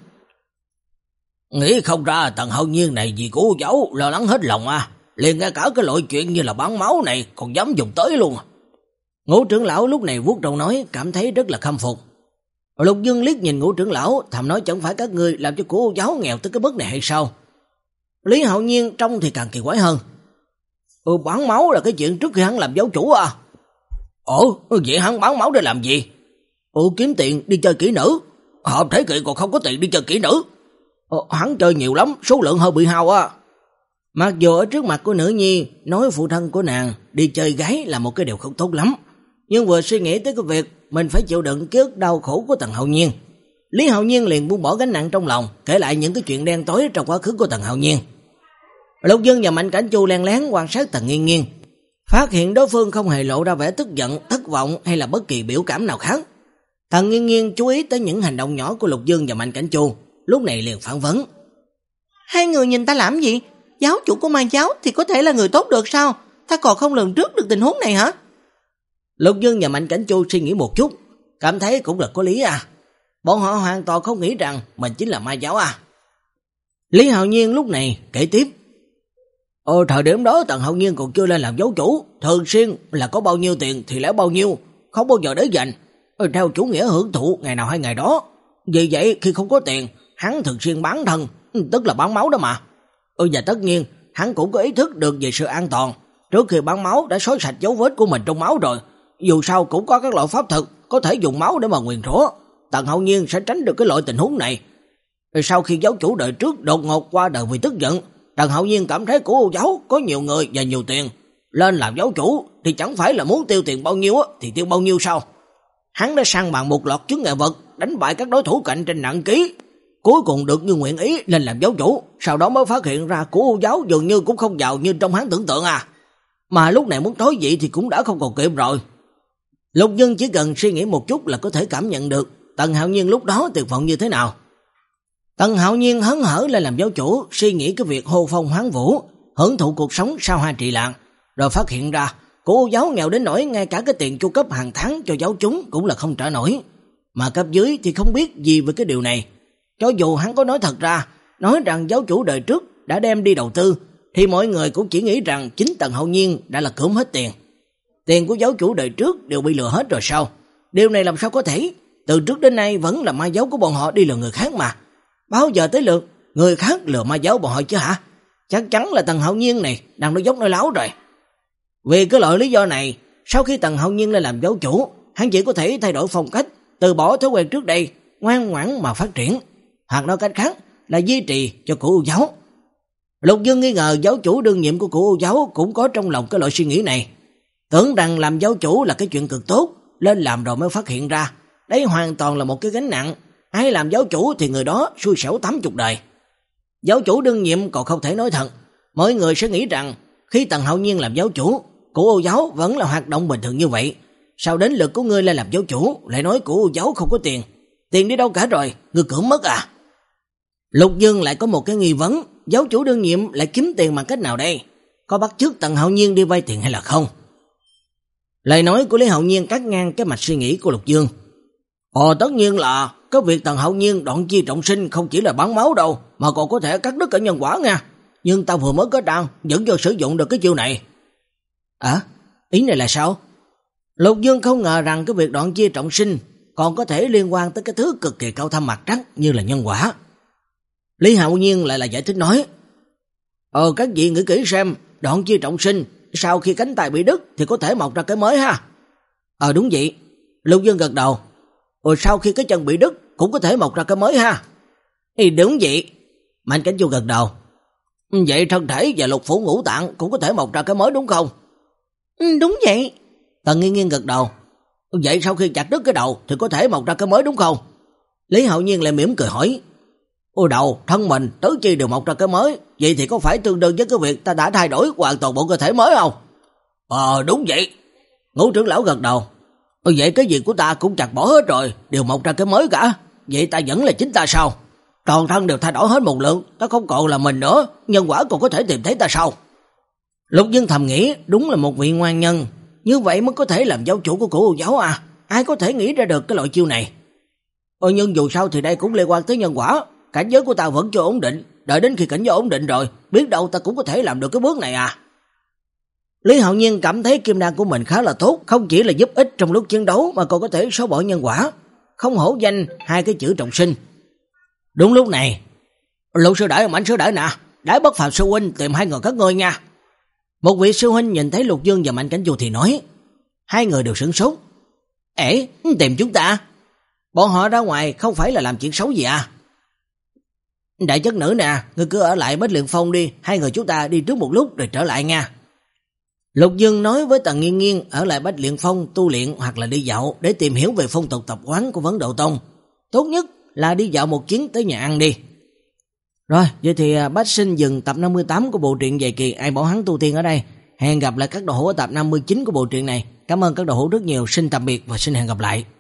Nghĩ không ra Tần Hạo Nhiên này vì cô cháu lo lắng hết lòng à, liền ngay cả cái loại chuyện như là bán máu này còn dám dùng tới luôn. Ngũ trưởng lão lúc này vuốt râu nói, cảm thấy rất là khâm phục. Lục Dương liếc nhìn Ngũ trưởng lão, thầm nói chẳng phải các ngươi làm cho cô cháu nghèo tới cái bước này hay sao? Lý Hạo Nhiên trông thì càng kỳ quái hơn. Ừ, bán máu là cái chuyện trước khi hắn làm giáo chủ à? Ồ, vậy hắn bán máu để làm gì? Ừ, kiếm tiền đi chơi kỹ nữ. Hợp thể kỳ còn không có tiền đi chơi kỹ nữ. Ồ, hắn chơi nhiều lắm, số lượng hơi bị hao á. Mặc dù ở trước mặt của nữ nhi nói phụ thân của nàng đi chơi gái là một cái điều không tốt lắm, nhưng vừa suy nghĩ tới cái việc mình phải chịu đựng ký ức đau khổ của Tần Hạo Nhiên, Lý Hạo Nhiên liền buông bỏ gánh nặng trong lòng, kể lại những cái chuyện đen tối trong quá khứ của Tần Hạo Nhiên. Lục Dương và Mạnh Cảnh Chu len lén quan sát Tần Nghiên Nghiên, phát hiện đối phương không hề lộ ra vẻ tức giận, thất vọng hay là bất kỳ biểu cảm nào khác. Tần Nghiên Nghiên chú ý tới những hành động nhỏ của Lục Dương và Mạnh Cảnh Chu, lúc này liền phản vấn. Hai người nhìn ta làm gì? Giáo chủ của Ma giáo thì có thể là người tốt được sao? Ta còn không lường trước được tình huống này hả? Lục Dương và Mạnh Cảnh Chu suy nghĩ một chút, cảm thấy cũng là có lý à. Bọn họ hoàn toàn không nghĩ rằng mình chính là Ma giáo à. Lý Hạo Nhiên lúc này kể tiếp. Ờ, thời điểm đó Tần Hạo Nhiên còn chưa lên làm giáo chủ, thường xuyên là có bao nhiêu tiền thì lấy bao nhiêu, không bao giờ để dành. Ờ, theo chủ nghĩa hưởng thụ ngày nào hay ngày đó. Vì vậy khi không có tiền, hắn thường xuyên bán thân, tức là bán máu đó mà. Ừ, và tất nhiên hắn cũng có ý thức được về sự an toàn. Trước khi bán máu đã xóa sạch dấu vết của mình trong máu rồi. Dù sao cũng có các loại pháp thực có thể dùng máu để mà nguyền rủa. Tần Hạo Nhiên sẽ tránh được cái loại tình huống này. Sau khi giáo chủ đời trước đột ngột qua đời vì tức giận, Tần Hạo Nhiên cảm thấy của Ô giáo có nhiều người và nhiều tiền, lên làm giáo chủ thì chẳng phải là muốn tiêu tiền bao nhiêu thì tiêu bao nhiêu sao? Hắn đã săn bằng một loạt chướng ngại vật, đánh bại các đối thủ cạnh tranh nặng ký, cuối cùng được như nguyện ý lên làm giáo chủ. Sau đó mới phát hiện ra của Ô giáo dường như cũng không giàu như trong hắn tưởng tượng à. Mà lúc này muốn tối vị thì cũng đã không còn kịp rồi. Lục Dân chỉ cần suy nghĩ một chút là có thể cảm nhận được Tần Hạo Nhiên lúc đó tuyệt vọng như thế nào. Tần Hạo Nhiên hớn hở lên làm giáo chủ, suy nghĩ cái việc hô phong hoán vũ, hưởng thụ cuộc sống sau hai trị lạng, rồi phát hiện ra của giáo nghèo đến nỗi ngay cả cái tiền chu cấp hàng tháng cho giáo chúng cũng là không trả nổi. Mà cấp dưới thì không biết gì về cái điều này. Cho dù hắn có nói thật ra, nói rằng giáo chủ đời trước đã đem đi đầu tư, thì mọi người cũng chỉ nghĩ rằng chính Tần Hạo Nhiên đã là cướp hết tiền. Tiền của giáo chủ đời trước đều bị lừa hết rồi sao? Điều này làm sao có thể? Từ trước đến nay vẫn là ma giáo của bọn họ đi lừa người khác mà. Bao giờ tới lượt người khác lừa ma giáo bọn họ chứ hả? Chắc chắn là Tần Hạo Nhiên này đang nói dốc nói láo rồi. Vì cái loại lý do này, sau khi Tần Hạo Nhiên lên làm giáo chủ, hắn chỉ có thể thay đổi phong cách, từ bỏ thói quen trước đây, ngoan ngoãn mà phát triển, hoặc nói cách khác là duy trì cho của Ô giáo. Lục Dương nghi ngờ giáo chủ đương nhiệm của của Ô giáo cũng có trong lòng cái loại suy nghĩ này, tưởng rằng làm giáo chủ là cái chuyện cực tốt, lên làm rồi mới phát hiện ra đấy hoàn toàn là một cái gánh nặng. Ai làm giáo chủ thì người đó xui xẻo tám chục đời. Giáo chủ đương nhiệm còn không thể nói thật, mọi người sẽ nghĩ rằng khi Tần Hạo Nhiên làm giáo chủ, của Ô giáo vẫn là hoạt động bình thường như vậy. Sao đến lượt của ngươi lên làm giáo chủ lại nói của Ô giáo không có tiền? Tiền đi đâu cả rồi, ngươi cưỡng mất à? Lục Dương lại có một cái nghi vấn, giáo chủ đương nhiệm lại kiếm tiền bằng cách nào đây? Có bắt chước Tần Hạo Nhiên đi vay tiền hay là không? Lời nói của Lý Hạo Nhiên cắt ngang cái mạch suy nghĩ của Lục Dương. Ồ, tất nhiên là cái việc Tần Hạo Nhiên đoạn chi trọng sinh không chỉ là bán máu đâu, mà còn có thể cắt đứt cả nhân quả nha. Nhưng tao vừa mới có trang vẫn chưa sử dụng được cái chiêu này. À, ý này là sao? Lục Dương không ngờ rằng cái việc đoạn chia trọng sinh còn có thể liên quan tới cái thứ cực kỳ cao thâm mặt trắc như là nhân quả. Lý Hạo Nhiên lại là giải thích nói, Ờ, các vị nghĩ kỹ xem, đoạn chia trọng sinh, sau khi cánh tay bị đứt thì có thể mọc ra cái mới ha. Ờ, đúng vậy. Lục Dương gật đầu. Rồi sau khi cái chân bị đứt cũng có thể mọc ra cái mới ha. Thì đúng vậy. Mạnh Cảnh Chu gật đầu. Vậy thân thể và lục phủ ngũ tạng cũng có thể mọc ra cái mới đúng không? Ừ, đúng vậy. Tần Nghiên Nghiên gật đầu. Vậy sau khi chặt đứt cái đầu thì có thể mọc ra cái mới đúng không? Lý Hạo Nhiên lại mỉm cười hỏi. Ôi đầu, thân mình, tứ chi đều mọc ra cái mới, vậy thì có phải tương đương với cái việc ta đã thay đổi hoàn toàn bộ cơ thể mới không? Ờ, đúng vậy. Ngũ trưởng lão gật đầu. Ừ, vậy cái gì của ta cũng chặt bỏ hết rồi, đều mọc ra cái mới cả. Vậy ta vẫn là chính ta sao? Toàn thân đều thay đổi hết một lượng, ta không còn là mình nữa, nhân quả còn có thể tìm thấy ta sao? Lục Dương thầm nghĩ, đúng là một vị ngoan nhân, như vậy mới có thể làm giáo chủ của cổ Ô giáo à? Ai có thể nghĩ ra được cái loại chiêu này? Ừ, nhưng dù sao thì đây cũng liên quan tới nhân quả, cảnh giới của ta vẫn chưa ổn định, đợi đến khi cảnh giới ổn định rồi, biết đâu ta cũng có thể làm được cái bước này à. Lý Hạo Nhiên cảm thấy kim đan của mình khá là tốt, không chỉ là giúp ích trong lúc chiến đấu mà còn có thể xóa bỏ nhân quả, không hổ danh hai cái chữ trọng sinh. Đúng lúc này, Lục sư đợi, Mạnh sư đợi nè, Đái Bất Phàm sư huynh tìm hai người các ngươi nha. Một vị sư huynh nhìn thấy Lục Dương và Mạnh Cảnh Chu thì nói. Hai người đều sửng sốt. Ê, tìm chúng ta? Bọn họ ra ngoài không phải là làm chuyện xấu gì à? Đại chất nữ nè, ngươi cứ ở lại Bách Luyện Phong đi, hai người chúng ta đi trước một lúc rồi trở lại nha. Lục Dương nói với Tần Nghiên Nghiên ở lại Bách Luyện Phong tu luyện hoặc là đi dạo để tìm hiểu về phong tục tập quán của Vấn Độ Tông. Tốt nhất là đi dạo một chuyến tới nhà ăn đi. Rồi, vậy thì Bách Sinh dừng tập năm mươi tám của bộ truyện dài kỳ Ai Bảo Hắn Tu Tiên ở đây. Hẹn gặp lại các đồ hữu ở tập năm mươi chín của bộ truyện này. Cảm ơn các đồ hữu rất nhiều, xin tạm biệt và xin hẹn gặp lại.